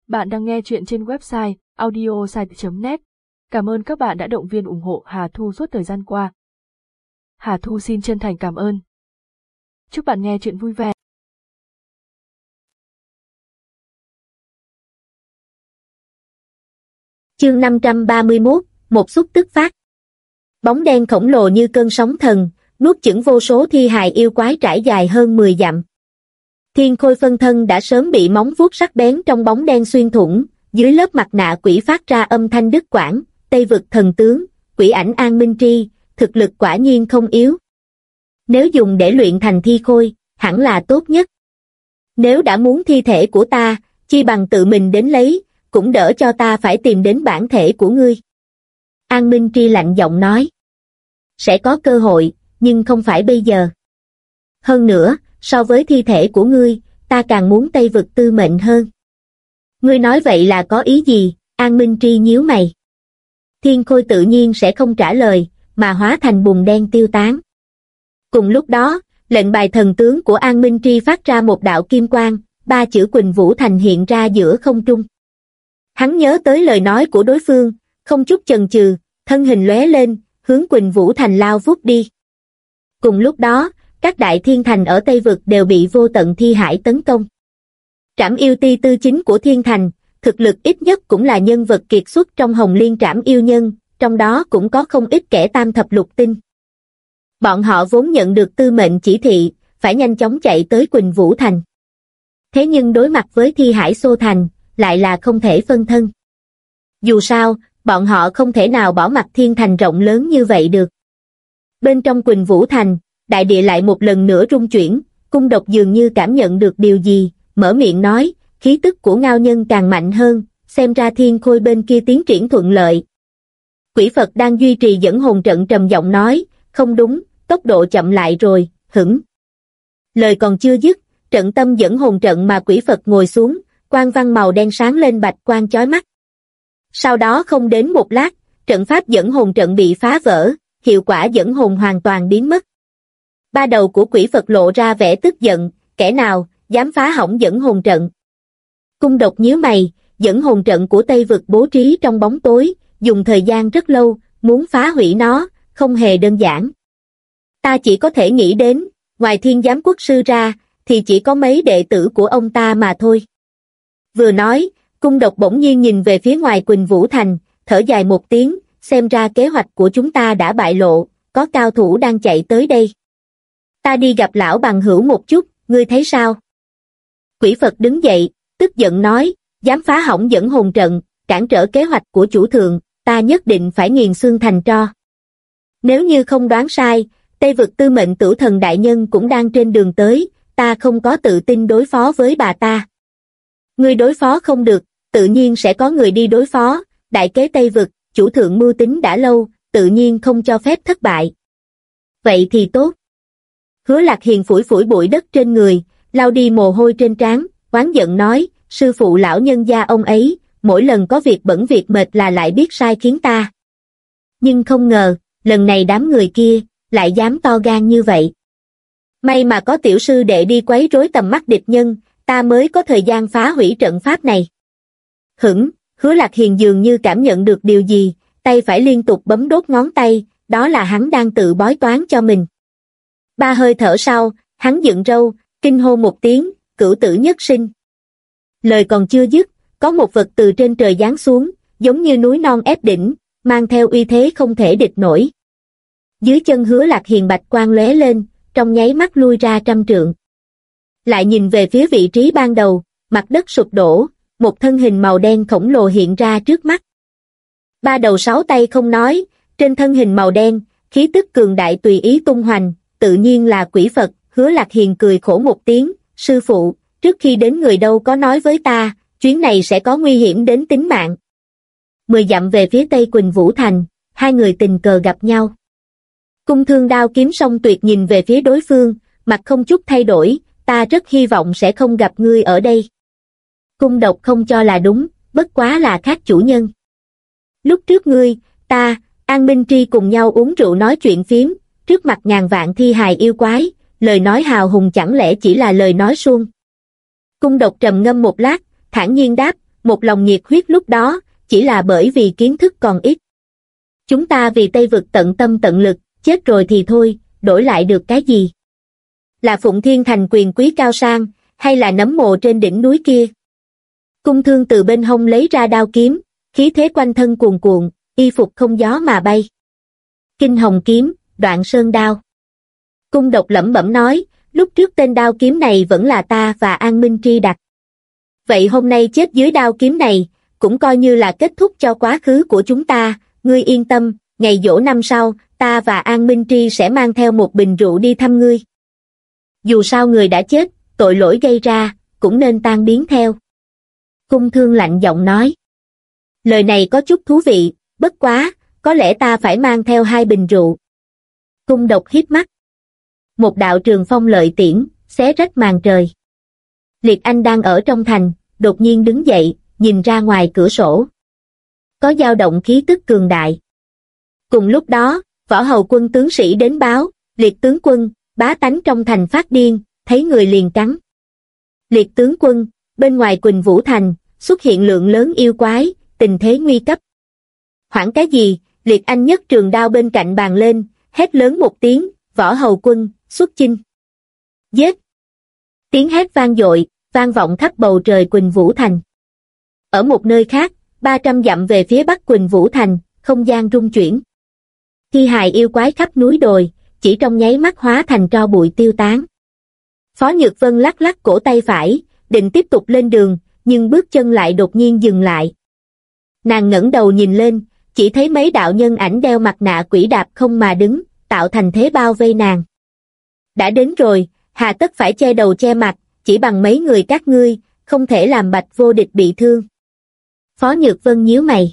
Bạn đang nghe chuyện trên website audiosite.net. Cảm ơn các bạn đã động viên ủng hộ Hà Thu suốt thời gian qua. Hà Thu xin chân thành cảm ơn. Chúc bạn nghe chuyện vui vẻ. Chương 531, một xúc tức phát. Bóng đen khổng lồ như cơn sóng thần, nuốt chửng vô số thi hài yêu quái trải dài hơn 10 dặm. Thiên Khôi phân thân đã sớm bị móng vuốt sắc bén trong bóng đen xuyên thủng, dưới lớp mặt nạ quỷ phát ra âm thanh đứt quãng. Tây vực thần tướng, quỷ ảnh An Minh Tri, thực lực quả nhiên không yếu. Nếu dùng để luyện thành thi khôi, hẳn là tốt nhất. Nếu đã muốn thi thể của ta, chi bằng tự mình đến lấy, cũng đỡ cho ta phải tìm đến bản thể của ngươi. An Minh Tri lạnh giọng nói. Sẽ có cơ hội, nhưng không phải bây giờ. Hơn nữa, so với thi thể của ngươi, ta càng muốn Tây vực tư mệnh hơn. Ngươi nói vậy là có ý gì? An Minh Tri nhíu mày. Thiên Khôi tự nhiên sẽ không trả lời, mà hóa thành bùn đen tiêu tán. Cùng lúc đó, lệnh bài thần tướng của An Minh Tri phát ra một đạo kim quang, 3 chữ Quỳnh Vũ Thành hiện ra giữa không trung. Hắn nhớ tới lời nói của đối phương, không chút chần chừ, thân hình lóe lên, hướng Quỳnh Vũ Thành lao vút đi. Cùng lúc đó, các đại thiên thành ở Tây vực đều bị vô tận thi hải tấn công. Trảm yêu ti tư chính của thiên thành, thực lực ít nhất cũng là nhân vật kiệt xuất trong Hồng Liên Trảm yêu nhân, trong đó cũng có không ít kẻ tam thập lục tinh. Bọn họ vốn nhận được tư mệnh chỉ thị, phải nhanh chóng chạy tới Quỳnh Vũ Thành. Thế nhưng đối mặt với thi hải xô thành, lại là không thể phân thân. Dù sao, bọn họ không thể nào bỏ mặc thiên thành rộng lớn như vậy được. Bên trong Quỳnh Vũ Thành, đại địa lại một lần nữa rung chuyển, Cung Độc dường như cảm nhận được điều gì, mở miệng nói, khí tức của Ngao Nhân càng mạnh hơn, xem ra Thiên Khôi bên kia tiến triển thuận lợi. Quỷ Phật đang duy trì dẫn hồn trận trầm giọng nói, không đúng, tốc độ chậm lại rồi, hửng. Lời còn chưa dứt, trận tâm dẫn hồn trận mà Quỷ Phật ngồi xuống, quang văn màu đen sáng lên bạch quang chói mắt. Sau đó không đến một lát, trận pháp dẫn hồn trận bị phá vỡ, hiệu quả dẫn hồn hoàn toàn biến mất. Ba đầu của Quỷ Phật lộ ra vẻ tức giận, kẻ nào dám phá hỏng dẫn hồn trận. Cung Độc nhíu mày, dẫn hồn trận của Tây vực bố trí trong bóng tối, dùng thời gian rất lâu, muốn phá hủy nó, không hề đơn giản. Ta chỉ có thể nghĩ đến, ngoài Thiên Giám Quốc sư ra, thì chỉ có mấy đệ tử của ông ta mà thôi. Vừa nói, Cung Độc bỗng nhiên nhìn về phía ngoài Quỳnh Vũ Thành, thở dài một tiếng, xem ra kế hoạch của chúng ta đã bại lộ, có cao thủ đang chạy tới đây. Ta đi gặp lão bằng hữu một chút, ngươi thấy sao? Quỷ Phật đứng dậy, tức giận nói, dám phá hỏng dẫn hồn trận, cản trở kế hoạch của chủ thượng, ta nhất định phải nghiền xương thành tro. Nếu như không đoán sai, Tây vực tư mệnh Tửu Thần đại nhân cũng đang trên đường tới, ta không có tự tin đối phó với bà ta. Ngươi đối phó không được, tự nhiên sẽ có người đi đối phó, đại kế Tây vực, chủ thượng mưu tính đã lâu, tự nhiên không cho phép thất bại. Vậy thì tốt. Hứa Lạc Hiền phủi phủi bụi đất trên người, lau đi mồ hôi trên trán, oán giận nói, sư phụ lão nhân gia ông ấy, mỗi lần có việc bẩn việc mệt là lại biết sai khiến ta. Nhưng không ngờ, lần này đám người kia, lại dám to gan như vậy. May mà có tiểu sư đệ đi quấy rối tầm mắt địch nhân, ta mới có thời gian phá hủy trận pháp này. Hửng, Hứa Lạc Hiền dường như cảm nhận được điều gì, tay phải liên tục bấm đốt ngón tay, đó là hắn đang tự bói toán cho mình. 3 hơi thở sau, hắn dựng râu, kinh hô một tiếng, cửu tử nhất sinh. Lời còn chưa dứt, có một vật từ trên trời giáng xuống, giống như núi non ép đỉnh, mang theo uy thế không thể địch nổi. Dưới chân Hứa Lạc Hiền bạch quang lóe lên, trong nháy mắt lui ra 100 trượng. Lại nhìn về phía vị trí ban đầu, mặt đất sụp đổ, một thân hình màu đen khổng lồ hiện ra trước mắt. 3 đầu 6 tay không nói, trên thân hình màu đen, khí tức cường đại tùy ý tung hoành, tự nhiên là Quỷ Phật. Hứa Lạc Hiền cười khổ một tiếng, sư phụ, trước khi đến người đâu có nói với ta, chuyến này sẽ có nguy hiểm đến tính mạng. 10 dặm về phía tây Quỳnh Vũ Thành, hai người tình cờ gặp nhau. Cung thương đao kiếm song tuyệt nhìn về phía đối phương, mặt không chút thay đổi, ta rất hy vọng sẽ không gặp ngươi ở đây. Cung Độc không cho là đúng, bất quá là khác chủ nhân. Lúc trước ngươi, ta, An Minh Tri cùng nhau uống rượu nói chuyện phiếm, trước mặt ngàn vạn thi hài yêu quái, lời nói hào hùng chẳng lẽ chỉ là lời nói suông. Cung Độc trầm ngâm một lát, thản nhiên đáp, một lòng nhiệt huyết lúc đó, chỉ là bởi vì kiến thức còn ít. Chúng ta vì Tây Vực tận tâm tận lực, chết rồi thì thôi, đổi lại được cái gì? Là Phụng Thiên Thành quyền quý cao sang, hay là nấm mồ trên đỉnh núi kia? Cung Thương từ bên hông lấy ra đao kiếm, khí thế quanh thân cuồn cuộn, y phục không gió mà bay. Kinh Hồng kiếm, Đoạn Sơn đao. Cung Độc lẩm bẩm nói, lúc trước tên đao kiếm này vẫn là ta và An Minh Tri đặt. Vậy hôm nay chết dưới đao kiếm này, cũng coi như là kết thúc cho quá khứ của chúng ta, ngươi yên tâm, ngày giỗ năm sau, ta và An Minh Tri sẽ mang theo một bình rượu đi thăm ngươi. Dù sao người đã chết, tội lỗi gây ra, cũng nên tan biến theo. Cung Thương lạnh giọng nói. Lời này có chút thú vị, bất quá, có lẽ ta phải mang theo 2 bình rượu. Cung Độc híp mắt. Một đạo trường phong lợi tiễn, xé rách màn trời. Liệt Anh đang ở trong thành, đột nhiên đứng dậy, nhìn ra ngoài cửa sổ. Có dao động khí tức cường đại. Cùng lúc đó, Võ Hầu quân tướng sĩ đến báo, Liệt tướng quân, bá tánh trong thành phát điên, thấy người liền cắn. Liệt tướng quân, bên ngoài Quỳnh Vũ Thành, xuất hiện lượng lớn yêu quái, tình thế nguy cấp. Hoảng cái gì? Liệt Anh nhấc trường đao bên cạnh bàn lên, hét lớn một tiếng, Võ Hầu quân, xuất chinh. Giết! Tiếng hét vang dội, vang vọng khắp bầu trời Quỳnh Vũ Thành. Ở một nơi khác, 300 dặm về phía bắc Quỳnh Vũ Thành, không gian rung chuyển. Thi hài yêu quái khắp núi đồi, chỉ trong nháy mắt hóa thành tro bụi tiêu tán. Phó Nhược Vân lắc lắc cổ tay phải, định tiếp tục lên đường, nhưng bước chân lại đột nhiên dừng lại. Nàng ngẩng đầu nhìn lên, chỉ thấy mấy đạo nhân ảnh đeo mặt nạ quỷ đạp không mà đứng, tạo thành thế bao vây nàng. Đã đến rồi, hà tất phải che đầu che mặt, chỉ bằng mấy người các ngươi, không thể làm Bạch Vô Địch bị thương. Phó Nhược Vân nhíu mày.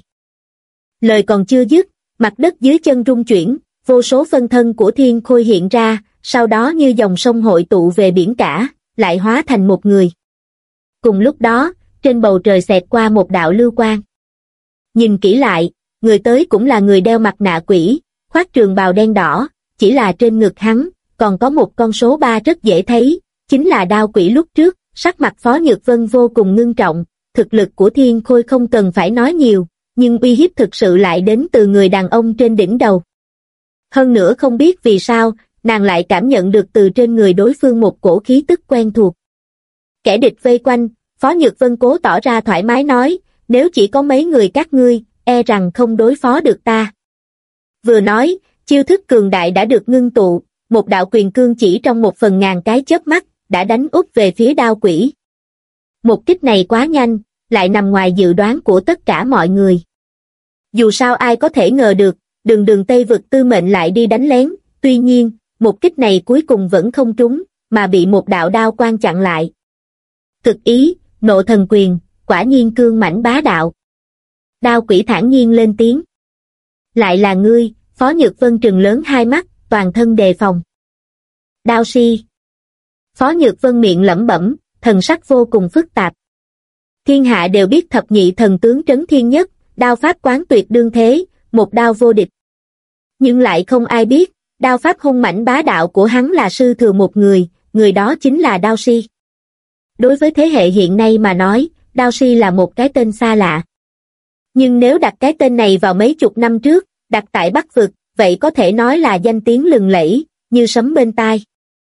Lời còn chưa dứt, mặt đất dưới chân rung chuyển, vô số phân thân của Thiên Khôi hiện ra, sau đó như dòng sông hội tụ về biển cả, lại hóa thành một người. Cùng lúc đó, trên bầu trời xẹt qua một đạo lưu quang. Nhìn kỹ lại, người tới cũng là người đeo mặt nạ quỷ, khoác trường bào đen đỏ, chỉ là trên ngực hắn, còn có một con số 3 rất dễ thấy, chính là đao quỷ lúc trước. Sắc mặt Phó Nhược Vân vô cùng ngưng trọng, thực lực của Thiên Khôi không cần phải nói nhiều, nhưng uy hiếp thực sự lại đến từ người đàn ông trên đỉnh đầu. Hơn nữa không biết vì sao, nàng lại cảm nhận được từ trên người đối phương một cổ khí tức quen thuộc. Kẻ địch vây quanh, Phó Nhược Vân cố tỏ ra thoải mái nói, nếu chỉ có mấy người các ngươi, e rằng không đối phó được ta. Vừa nói, chiêu thức cường đại đã được ngưng tụ, một đạo quyền cương chỉ trong 1/1000 cái chớp mắt, đã đánh úp về phía đao quỷ. Một kích này quá nhanh, lại nằm ngoài dự đoán của tất cả mọi người. Dù sao ai có thể ngờ được, đường Tây Vực tư mệnh lại đi đánh lén, tuy nhiên, một kích này cuối cùng vẫn không trúng, mà bị một đạo đao quang chặn lại. Cực ý, nộ thần quyền, quả nhiên cương mãnh bá đạo. Đao quỷ thản nhiên lên tiếng. Lại là ngươi, Phó Nhược Vân trừng lớn hai mắt, toàn thân đề phòng. Đao si. Phó Nhược Vân miệng lẩm bẩm, thần sắc vô cùng phức tạp. Thiên hạ đều biết thập nhị thần tướng Trấn Thiên Nhất, đao pháp quán tuyệt đương thế, một đao vô địch. Nhưng lại không ai biết, đao pháp hung mãnh bá đạo của hắn là sư thừa một người đó chính là Đao Si. Đối với thế hệ hiện nay mà nói, Đao Si là một cái tên xa lạ. Nhưng nếu đặt cái tên này vào mấy chục năm trước, đặt tại Bắc Vực, vậy có thể nói là danh tiếng lừng lẫy, như sấm bên tai.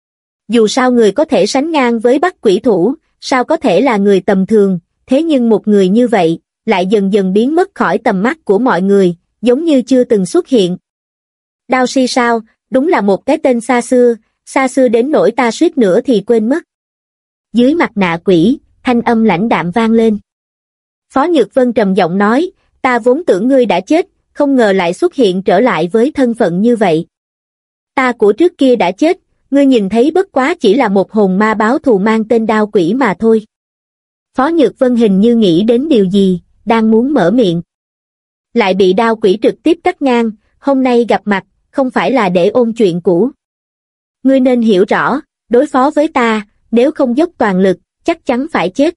Dù sao người có thể sánh ngang với Bắc Quỷ Thủ, sao có thể là người tầm thường, thế nhưng một người như vậy, lại dần dần biến mất khỏi tầm mắt của mọi người, giống như chưa từng xuất hiện. Đao Si sao, đúng là một cái tên xa xưa đến nỗi ta suýt nữa thì quên mất. Dưới mặt nạ quỷ, thanh âm lãnh đạm vang lên. Phó Nhược Vân trầm giọng nói, ta vốn tưởng ngươi đã chết, không ngờ lại xuất hiện trở lại với thân phận như vậy. Ta của trước kia đã chết, ngươi nhìn thấy bất quá chỉ là một hồn ma báo thù mang tên đao quỷ mà thôi. Phó Nhược Vân hình như nghĩ đến điều gì, đang muốn mở miệng. Lại bị đao quỷ trực tiếp cắt ngang, hôm nay gặp mặt, không phải là để ôn chuyện cũ. Ngươi nên hiểu rõ, đối phó với ta, nếu không dốc toàn lực, chắc chắn phải chết.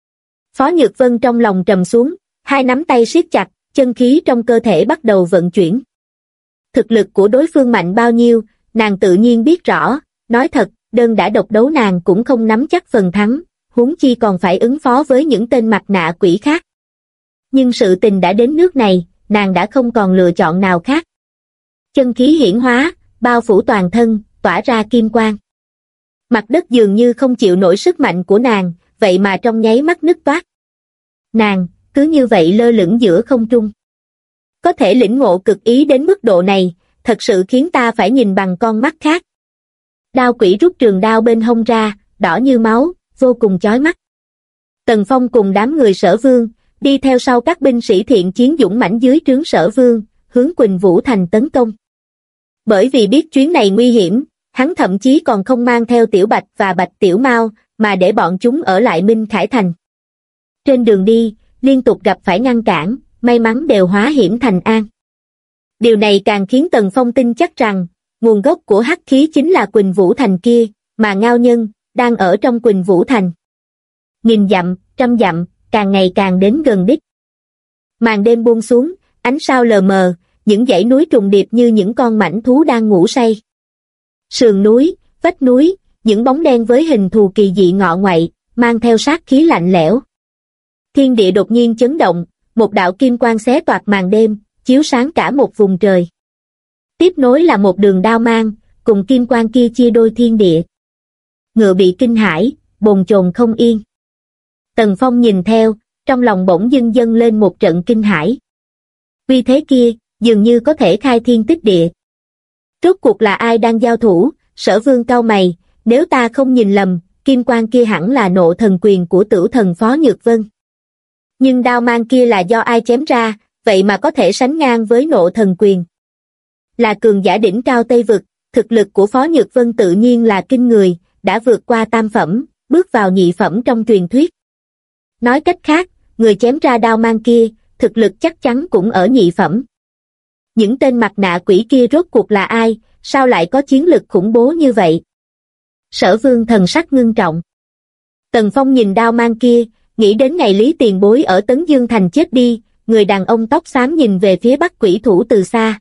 Phó Nhược Vân trong lòng trầm xuống, hai nắm tay siết chặt, chân khí trong cơ thể bắt đầu vận chuyển. Thực lực của đối phương mạnh bao nhiêu, nàng tự nhiên biết rõ, nói thật, đơn đã độc đấu nàng cũng không nắm chắc phần thắng, huống chi còn phải ứng phó với những tên mặt nạ quỷ khác. Nhưng sự tình đã đến nước này, nàng đã không còn lựa chọn nào khác. Chân khí hiển hóa, bao phủ toàn thân, tỏa ra kim quang. Mặt đất dường như không chịu nổi sức mạnh của nàng, vậy mà trong nháy mắt nứt toác. Nàng, cứ như vậy lơ lửng giữa không trung. Có thể lĩnh ngộ cực ý đến mức độ này, thật sự khiến ta phải nhìn bằng con mắt khác. Đao quỷ rút trường đao bên hông ra, đỏ như máu, vô cùng chói mắt. Tần Phong cùng đám người Sở Vương, đi theo sau các binh sĩ thiện chiến dũng mãnh dưới trướng Sở Vương, hướng Quỳnh Vũ Thành tấn công. Bởi vì biết chuyến này nguy hiểm, hắn thậm chí còn không mang theo Tiểu Bạch và Bạch Tiểu Mao, mà để bọn chúng ở lại Minh Khải Thành. Trên đường đi, liên tục gặp phải ngăn cản, may mắn đều hóa hiểm thành an. Điều này càng khiến Tần Phong tin chắc rằng, nguồn gốc của hắc khí chính là Quỳnh Vũ Thành kia, mà Ngao Nhân, đang ở trong Quỳnh Vũ Thành. Nghìn dặm, trăm dặm, càng ngày càng đến gần đích. Màn đêm buông xuống, ánh sao lờ mờ, những dãy núi trùng điệp như những con mãnh thú đang ngủ say. Sườn núi, vách núi, những bóng đen với hình thù kỳ dị ngọ ngoại, mang theo sát khí lạnh lẽo. Thiên địa đột nhiên chấn động, một đạo kim quang xé toạc màn đêm, chiếu sáng cả một vùng trời. Tiếp nối là một đường đao mang, cùng kim quang kia chia đôi thiên địa. Ngựa bị kinh hãi, bồn chồn không yên. Tần Phong nhìn theo, trong lòng bỗng dưng dâng lên một trận kinh hãi. Vì thế kia, dường như có thể khai thiên tích địa. Rốt cuộc là ai đang giao thủ? Sở Vương cau mày, nếu ta không nhìn lầm, kim quang kia hẳn là nộ thần quyền của Tửu Thần Phó Nhược Vân. Nhưng đao mang kia là do ai chém ra, vậy mà có thể sánh ngang với nộ thần quyền. Là cường giả đỉnh cao Tây Vực, thực lực của Phó Nhược Vân tự nhiên là kinh người, đã vượt qua tam phẩm, bước vào nhị phẩm trong truyền thuyết. Nói cách khác, người chém ra đao mang kia, thực lực chắc chắn cũng ở nhị phẩm. Những tên mặt nạ quỷ kia rốt cuộc là ai, sao lại có chiến lực khủng bố như vậy? Sở Vương thần sắc ngưng trọng. Tần Phong nhìn đao mang kia, nghĩ đến ngày Lý Tiền Bối ở Tấn Dương Thành chết đi, người đàn ông tóc xám nhìn về phía Bắc Quỷ Thủ từ xa.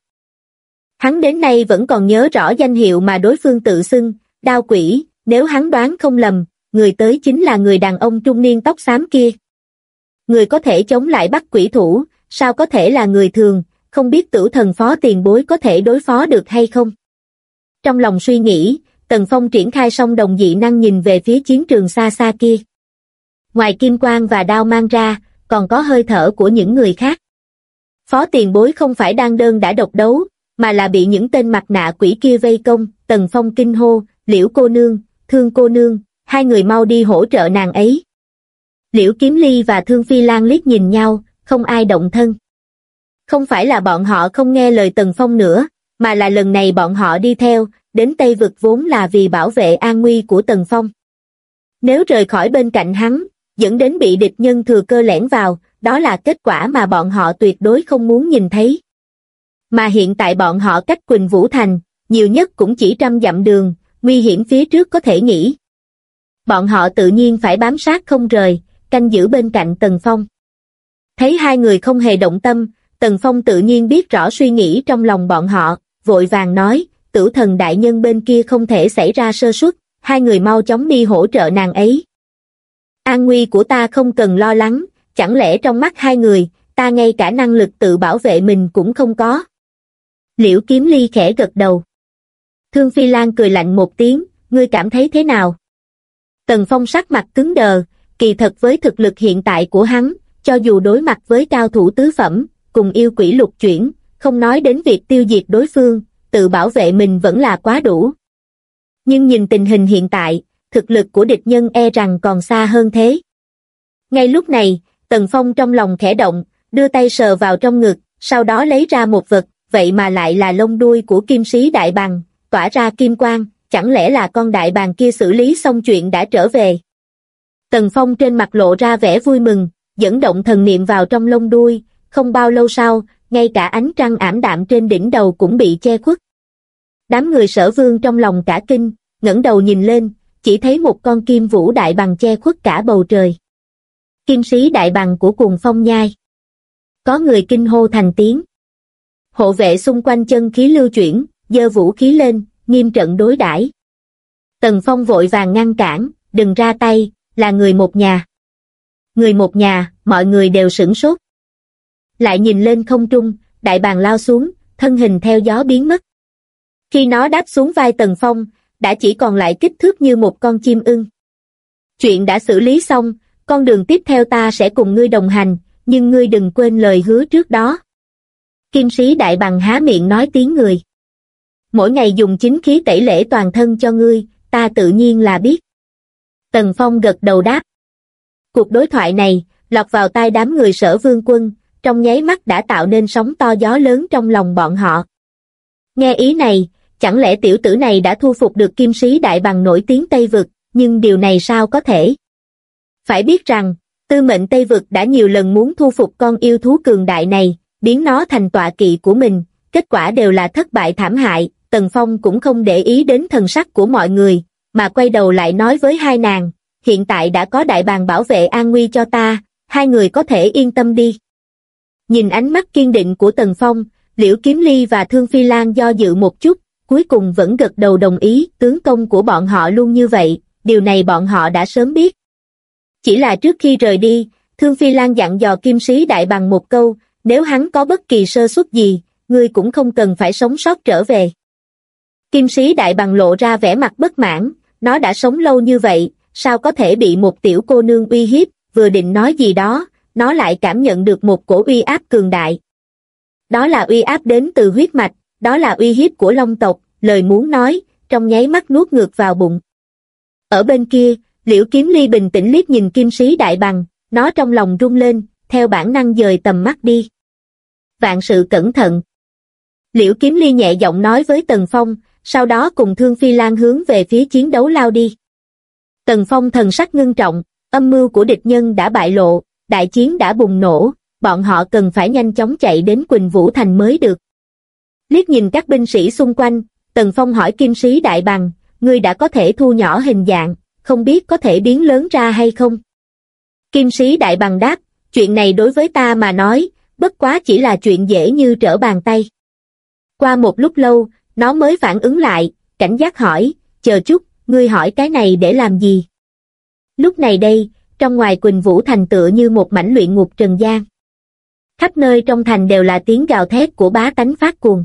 Hắn đến nay vẫn còn nhớ rõ danh hiệu mà đối phương tự xưng, Đao Quỷ, nếu hắn đoán không lầm, người tới chính là người đàn ông trung niên tóc xám kia. Người có thể chống lại Bắc Quỷ Thủ, sao có thể là người thường, không biết Tửu Thần Phó Tiền Bối có thể đối phó được hay không? Trong lòng suy nghĩ, Tần Phong triển khai song đồng dị năng nhìn về phía chiến trường xa xa kia. Ngoài kim quang và đao mang ra, còn có hơi thở của những người khác. Phó Tiền Bối không phải đang đơn đã độc đấu, mà là bị những tên mặt nạ quỷ kia vây công. Tần Phong kinh hô, Liễu cô nương, Thương cô nương, hai người mau đi hỗ trợ nàng ấy. Liễu Kiếm Ly và Thương Phi Lan liếc nhìn nhau, không ai động thân. Không phải là bọn họ không nghe lời Tần Phong nữa, mà là lần này bọn họ đi theo, đến Tây Vực vốn là vì bảo vệ an nguy của Tần Phong. Nếu rời khỏi bên cạnh hắn, dẫn đến bị địch nhân thừa cơ lẻn vào, đó là kết quả mà bọn họ tuyệt đối không muốn nhìn thấy. Mà hiện tại bọn họ cách Quỳnh Vũ Thành, nhiều nhất cũng chỉ 100 dặm đường, nguy hiểm phía trước có thể nghĩ. Bọn họ tự nhiên phải bám sát không rời, canh giữ bên cạnh Tần Phong. Thấy hai người không hề động tâm, Tần Phong tự nhiên biết rõ suy nghĩ trong lòng bọn họ, vội vàng nói, Tửu Thần đại nhân bên kia không thể xảy ra sơ suất, hai người mau chóng đi hỗ trợ nàng ấy. An nguy của ta không cần lo lắng, chẳng lẽ trong mắt hai người, ta ngay cả năng lực tự bảo vệ mình cũng không có. Liễu Kiếm Ly khẽ gật đầu. Thương Phi Lan cười lạnh một tiếng, ngươi cảm thấy thế nào? Tần Phong sắc mặt cứng đờ, kỳ thật với thực lực hiện tại của hắn, cho dù đối mặt với cao thủ tứ phẩm, cùng yêu quỷ lục chuyển, không nói đến việc tiêu diệt đối phương, tự bảo vệ mình vẫn là quá đủ. Nhưng nhìn tình hình hiện tại, thực lực của địch nhân e rằng còn xa hơn thế. Ngay lúc này, Tần Phong trong lòng khẽ động, đưa tay sờ vào trong ngực, sau đó lấy ra một vật, vậy mà lại là lông đuôi của kim sĩ đại bàng, tỏa ra kim quang, chẳng lẽ là con đại bàng kia xử lý xong chuyện đã trở về. Tần Phong trên mặt lộ ra vẻ vui mừng, dẫn động thần niệm vào trong lông đuôi, không bao lâu sau, ngay cả ánh trăng ảm đạm trên đỉnh đầu cũng bị che khuất. Đám người Sở Vương trong lòng cả kinh, ngẩng đầu nhìn lên, chỉ thấy một con kim vũ đại bàng che khuất cả bầu trời. Kim sĩ đại bàng của Cuồng Phong Nhai. Có người kinh hô thành tiếng. Hộ vệ xung quanh chân khí lưu chuyển, giơ vũ khí lên, nghiêm trận đối đãi. Tần Phong vội vàng ngăn cản, đừng ra tay, là người một nhà. Người một nhà, mọi người đều sửng sốt. lại nhìn lên không trung, đại bàng lao xuống, thân hình theo gió biến mất. Khi nó đáp xuống vai Tần Phong, đã chỉ còn lại kích thước như một con chim ưng. Chuyện đã xử lý xong, con đường tiếp theo ta sẽ cùng ngươi đồng hành, nhưng ngươi đừng quên lời hứa trước đó. Kim sĩ đại bàng há miệng nói tiếng người. Mỗi ngày dùng chính khí tẩy lễ toàn thân cho ngươi, ta tự nhiên là biết. Tần Phong gật đầu đáp. Cuộc đối thoại này, lọt vào tai đám người Sở Vương quân, trong nháy mắt đã tạo nên sóng to gió lớn trong lòng bọn họ. Nghe ý này, chẳng lẽ tiểu tử này đã thu phục được kim sĩ đại bàng nổi tiếng Tây Vực, nhưng điều này sao có thể? Phải biết rằng, Tư Mệnh Tây Vực đã nhiều lần muốn thu phục con yêu thú cường đại này, biến nó thành tọa kỵ của mình, kết quả đều là thất bại thảm hại. Tần Phong cũng không để ý đến thần sắc của mọi người, mà quay đầu lại nói với hai nàng, hiện tại đã có đại bàng bảo vệ an nguy cho ta, hai người có thể yên tâm đi. Nhìn ánh mắt kiên định của Tần Phong, Liễu Kiếm Ly và Thương Phi Lan do dự một chút, cuối cùng vẫn gật đầu đồng ý. Tướng công của bọn họ luôn như vậy, điều này bọn họ đã sớm biết. Chỉ là trước khi rời đi, Thương Phi Lan dặn dò kim sĩ đại bàng một câu, nếu hắn có bất kỳ sơ suất gì, ngươi cũng không cần phải sống sót trở về. Kim sĩ đại bàng lộ ra vẻ mặt bất mãn, nó đã sống lâu như vậy, sao có thể bị một tiểu cô nương uy hiếp, vừa định nói gì đó, nó lại cảm nhận được một cổ uy áp cường đại. Đó là uy áp đến từ huyết mạch, đó là uy hiếp của Long tộc, lời muốn nói, trong nháy mắt nuốt ngược vào bụng. Ở bên kia, Liễu Kiếm Ly bình tĩnh liếc nhìn kim sĩ đại bàng, nó trong lòng rung lên, theo bản năng dời tầm mắt đi. Vạn sự cẩn thận. Liễu Kiếm Ly nhẹ giọng nói với Tần Phong, sau đó cùng Thương Phi Lan hướng về phía chiến đấu lao đi. Tần Phong thần sắc ngưng trọng, âm mưu của địch nhân đã bại lộ, đại chiến đã bùng nổ, bọn họ cần phải nhanh chóng chạy đến Quỳnh Vũ Thành mới được. Liếc nhìn các binh sĩ xung quanh, Tần Phong hỏi kim sĩ đại bàng, ngươi đã có thể thu nhỏ hình dạng, không biết có thể biến lớn ra hay không? Kim sĩ đại bàng đáp, chuyện này đối với ta mà nói, bất quá chỉ là chuyện dễ như trở bàn tay. Qua một lúc lâu, nó mới phản ứng lại, cảnh giác hỏi, chờ chút, ngươi hỏi cái này để làm gì? Lúc này đây, trong ngoài Quỳnh Vũ Thành tựa như một mảnh luyện ngục trần gian. Khắp nơi trong thành đều là tiếng gào thét của bá tánh phát cuồng.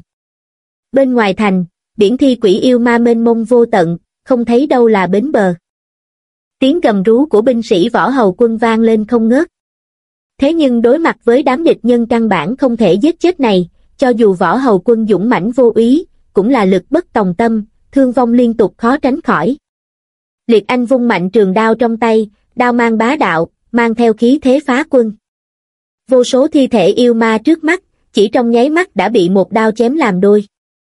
Bên ngoài thành, biển thi quỷ yêu ma mênh mông vô tận, không thấy đâu là bến bờ. Tiếng gầm rú của binh sĩ võ hầu quân vang lên không ngớt. Thế nhưng đối mặt với đám địch nhân căn bản không thể giết chết này, cho dù võ hầu quân dũng mãnh vô úy, cũng là lực bất tòng tâm, thương vong liên tục khó tránh khỏi. Liệt Anh vung mạnh trường đao trong tay, đao mang bá đạo, mang theo khí thế phá quân. Vô số thi thể yêu ma trước mắt, chỉ trong nháy mắt đã bị một đao chém làm đôi.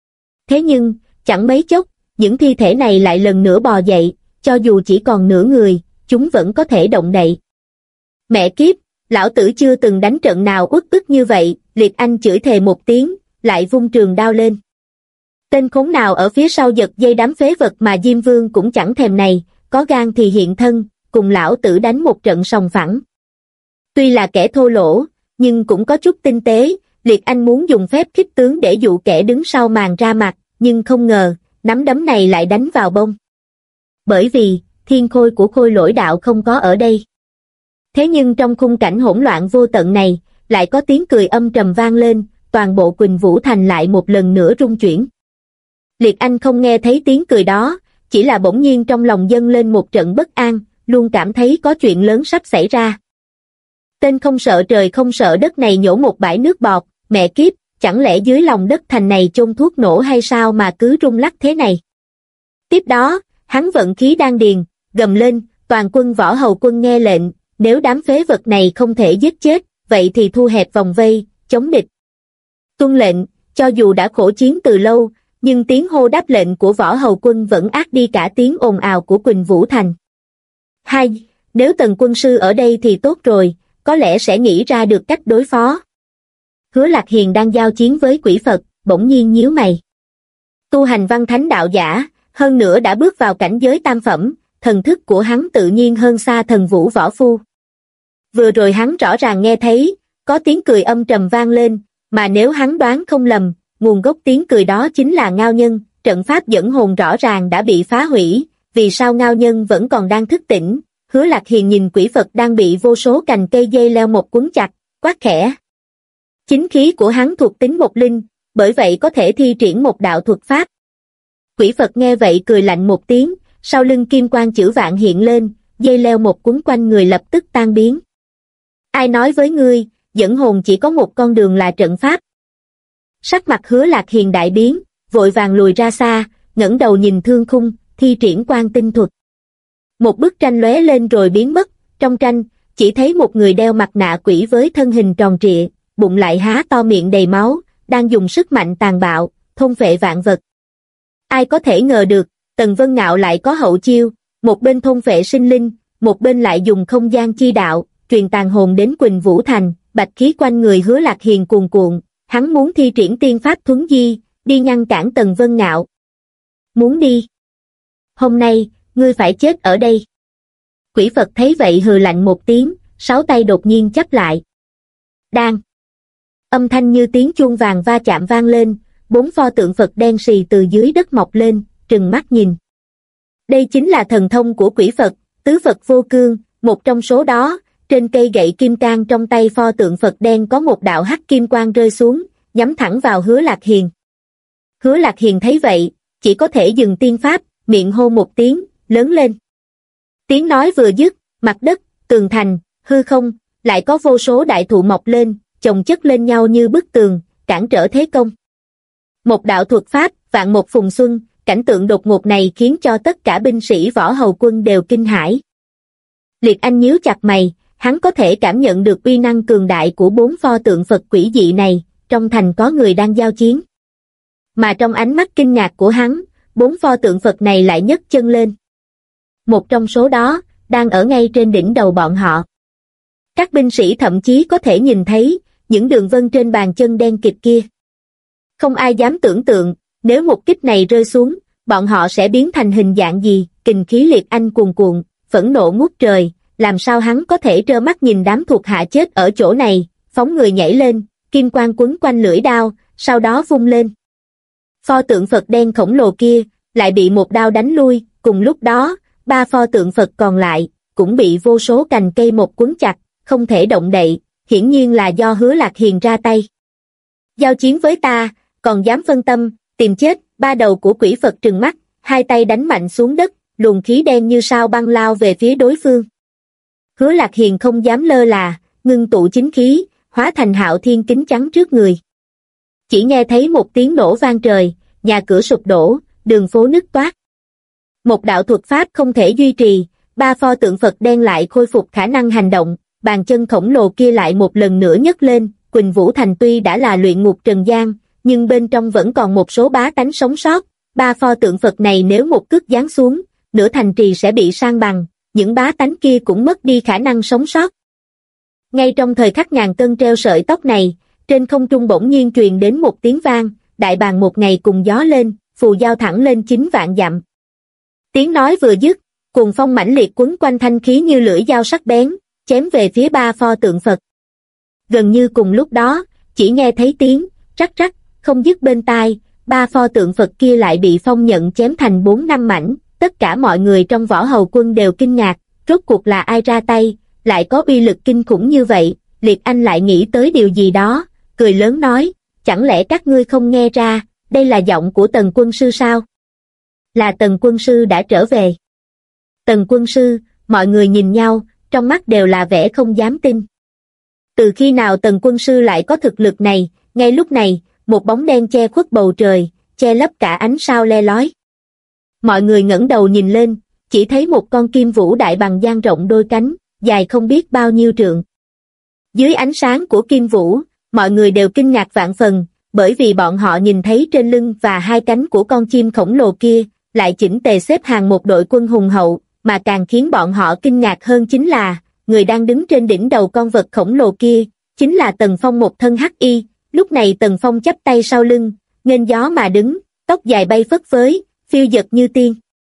Thế nhưng, chẳng mấy chốc, những thi thể này lại lần nữa bò dậy, cho dù chỉ còn nửa người, chúng vẫn có thể động đậy. Mẹ kiếp, lão tử chưa từng đánh trận nào uất ức như vậy, Liệt Anh chửi thề một tiếng, lại vung trường đao lên. Tên khốn nào ở phía sau giật dây đám phế vật mà Diêm Vương cũng chẳng thèm này, có gan thì hiện thân, cùng lão tử đánh một trận sòng phẳng. Tuy là kẻ thô lỗ, nhưng cũng có chút tinh tế, Liệt Anh muốn dùng phép khích tướng để dụ kẻ đứng sau màn ra mặt, nhưng không ngờ, nắm đấm này lại đánh vào bông. Bởi vì, thiên khôi của Khôi Lỗi đạo không có ở đây. Thế nhưng trong khung cảnh hỗn loạn vô tận này, lại có tiếng cười âm trầm vang lên, toàn bộ Quỳnh Vũ Thành lại một lần nữa rung chuyển. Liệt Anh không nghe thấy tiếng cười đó, chỉ là bỗng nhiên trong lòng dâng lên một trận bất an, luôn cảm thấy có chuyện lớn sắp xảy ra. Tên không sợ trời không sợ đất này nhổ một bãi nước bọt, mẹ kiếp, chẳng lẽ dưới lòng đất thành này chôn thuốc nổ hay sao mà cứ rung lắc thế này? Tiếp đó, hắn vận khí đan điền, gầm lên, toàn quân võ hầu quân nghe lệnh, nếu đám phế vật này không thể giết chết, vậy thì thu hẹp vòng vây, chống địch. Tuân lệnh, cho dù đã khổ chiến từ lâu, nhưng tiếng hô đáp lệnh của võ hầu quân vẫn át đi cả tiếng ồn ào của Quỳnh Vũ Thành. Hai, nếu Tần quân sư ở đây thì tốt rồi, có lẽ sẽ nghĩ ra được cách đối phó. Hứa Lạc Hiền đang giao chiến với quỷ Phật, bỗng nhiên nhíu mày. Tu hành văn thánh đạo giả, hơn nữa đã bước vào cảnh giới tam phẩm, thần thức của hắn tự nhiên hơn xa thần vũ võ phu. Vừa rồi hắn rõ ràng nghe thấy, có tiếng cười âm trầm vang lên, mà nếu hắn đoán không lầm, nguồn gốc tiếng cười đó chính là Ngao Nhân, trận pháp dẫn hồn rõ ràng đã bị phá hủy, vì sao Ngao Nhân vẫn còn đang thức tỉnh? Hứa Lạc Hiền nhìn quỷ Phật đang bị vô số cành cây dây leo một quấn chặt, quát khẽ. Chính khí của hắn thuộc tính một linh, bởi vậy có thể thi triển một đạo thuật pháp. Quỷ Phật nghe vậy cười lạnh một tiếng, sau lưng kim quang chữ vạn hiện lên, dây leo một quấn quanh người lập tức tan biến. Ai nói với ngươi, dẫn hồn chỉ có một con đường là trận pháp? Sắc mặt Hứa Lạc Hiền đại biến, vội vàng lùi ra xa, ngẩng đầu nhìn thương khung, thi triển quan tinh thuật. Một bức tranh lóe lên rồi biến mất, trong tranh, chỉ thấy một người đeo mặt nạ quỷ với thân hình tròn trịa, bụng lại há to miệng đầy máu, đang dùng sức mạnh tàn bạo, thôn phệ vạn vật. Ai có thể ngờ được, Tần Vân Ngạo lại có hậu chiêu, một bên thôn phệ sinh linh, một bên lại dùng không gian chi đạo, truyền tàn hồn đến Quỳnh Vũ Thành, bạch khí quanh người Hứa Lạc Hiền cuồn cuộn, hắn muốn thi triển tiên pháp thuấn di, đi ngăn cản Tần Vân Ngạo. Muốn đi? Hôm nay, ngươi phải chết ở đây. Quỷ Phật thấy vậy hừ lạnh một tiếng, sáu tay đột nhiên chắp lại. Đang. Âm thanh như tiếng chuông vàng va chạm vang lên, bốn pho tượng Phật đen sì từ dưới đất mọc lên, trừng mắt nhìn. Đây chính là thần thông của Quỷ Phật, tứ Phật vô cương, một trong số đó, trên cây gậy kim cang trong tay pho tượng Phật đen có một đạo hắc kim quang rơi xuống, nhắm thẳng vào Hứa Lạc Hiền. Hứa Lạc Hiền thấy vậy, chỉ có thể dừng tiên pháp, miệng hô một tiếng, lớn lên. Tiếng nói vừa dứt, mặt đất, tường thành, hư không, lại có vô số đại thụ mọc lên, chồng chất lên nhau như bức tường, cản trở thế công. Một đạo thuật pháp, vạn một phùng xuân, cảnh tượng đột ngột này khiến cho tất cả binh sĩ võ hầu quân đều kinh hãi. Liệt Anh nhíu chặt mày, hắn có thể cảm nhận được uy năng cường đại của bốn pho tượng Phật quỷ dị này, trong thành có người đang giao chiến. Mà trong ánh mắt kinh ngạc của hắn, bốn pho tượng Phật này lại nhấc chân lên. Một trong số đó, đang ở ngay trên đỉnh đầu bọn họ. Các binh sĩ thậm chí có thể nhìn thấy, những đường vân trên bàn chân đen kịt kia. Không ai dám tưởng tượng, nếu một kích này rơi xuống, bọn họ sẽ biến thành hình dạng gì, kình khí Liệt Anh cuồn cuộn, phẫn nộ ngút trời, làm sao hắn có thể trơ mắt nhìn đám thuộc hạ chết ở chỗ này, phóng người nhảy lên, kim quang quấn quanh lưỡi đao, sau đó vung lên. Pho tượng Phật đen khổng lồ kia, lại bị một đao đánh lui, cùng lúc đó, ba pho tượng Phật còn lại, cũng bị vô số cành cây một quấn chặt, không thể động đậy, hiển nhiên là do Hứa Lạc Hiền ra tay. Giao chiến với ta, còn dám phân tâm, tìm chết, ba đầu của Quỷ Phật trừng mắt, hai tay đánh mạnh xuống đất, luồng khí đen như sao băng lao về phía đối phương. Hứa Lạc Hiền không dám lơ là, ngưng tụ chính khí, hóa thành Hạo Thiên kính chắn trước người. Chỉ nghe thấy một tiếng nổ vang trời, nhà cửa sụp đổ, đường phố nứt toác. Một đạo thuật pháp không thể duy trì, ba pho tượng Phật đen lại khôi phục khả năng hành động, bàn chân khổng lồ kia lại một lần nữa nhấc lên, Quỳnh Vũ Thành tuy đã là luyện ngục trần gian, nhưng bên trong vẫn còn một số bá tánh sống sót, ba pho tượng Phật này nếu một cước giáng xuống, nửa thành trì sẽ bị san bằng, những bá tánh kia cũng mất đi khả năng sống sót. Ngay trong thời khắc ngàn cân treo sợi tóc này, trên không trung bỗng nhiên truyền đến một tiếng vang, đại bàng một ngày cùng gió lên, phù giao thẳng lên 9 vạn dặm. Tiếng nói vừa dứt, cuồng phong mãnh liệt quấn quanh thanh khí như lưỡi dao sắc bén, chém về phía ba pho tượng Phật. Gần như cùng lúc đó, chỉ nghe thấy tiếng rắc rắc không dứt bên tai, ba pho tượng Phật kia lại bị phong nhận chém thành 4-5 mảnh. Tất cả mọi người trong võ hầu quân đều kinh ngạc, rốt cuộc là ai ra tay, lại có uy lực kinh khủng như vậy. Liệt Anh lại nghĩ tới điều gì đó, cười lớn nói, chẳng lẽ các ngươi không nghe ra, đây là giọng của Tần quân sư sao? Là Tần quân sư đã trở về. Tần quân sư, mọi người nhìn nhau, trong mắt đều là vẻ không dám tin. Từ khi nào Tần quân sư lại có thực lực này? Ngay lúc này, một bóng đen che khuất bầu trời, che lấp cả ánh sao le lói. Mọi người ngẩng đầu nhìn lên, chỉ thấy một con kim vũ đại bàng dang rộng đôi cánh, dài không biết bao nhiêu trượng. Dưới ánh sáng của kim vũ, mọi người đều kinh ngạc vạn phần, bởi vì bọn họ nhìn thấy trên lưng và hai cánh của con chim khổng lồ kia, lại chỉnh tề xếp hàng một đội quân hùng hậu, mà càng khiến bọn họ kinh ngạc hơn chính là, người đang đứng trên đỉnh đầu con vật khổng lồ kia, chính là Tần Phong một thân hắc y. Lúc này Tần Phong chắp tay sau lưng, nghênh gió mà đứng, tóc dài bay phất phới, phiêu dật như tiên.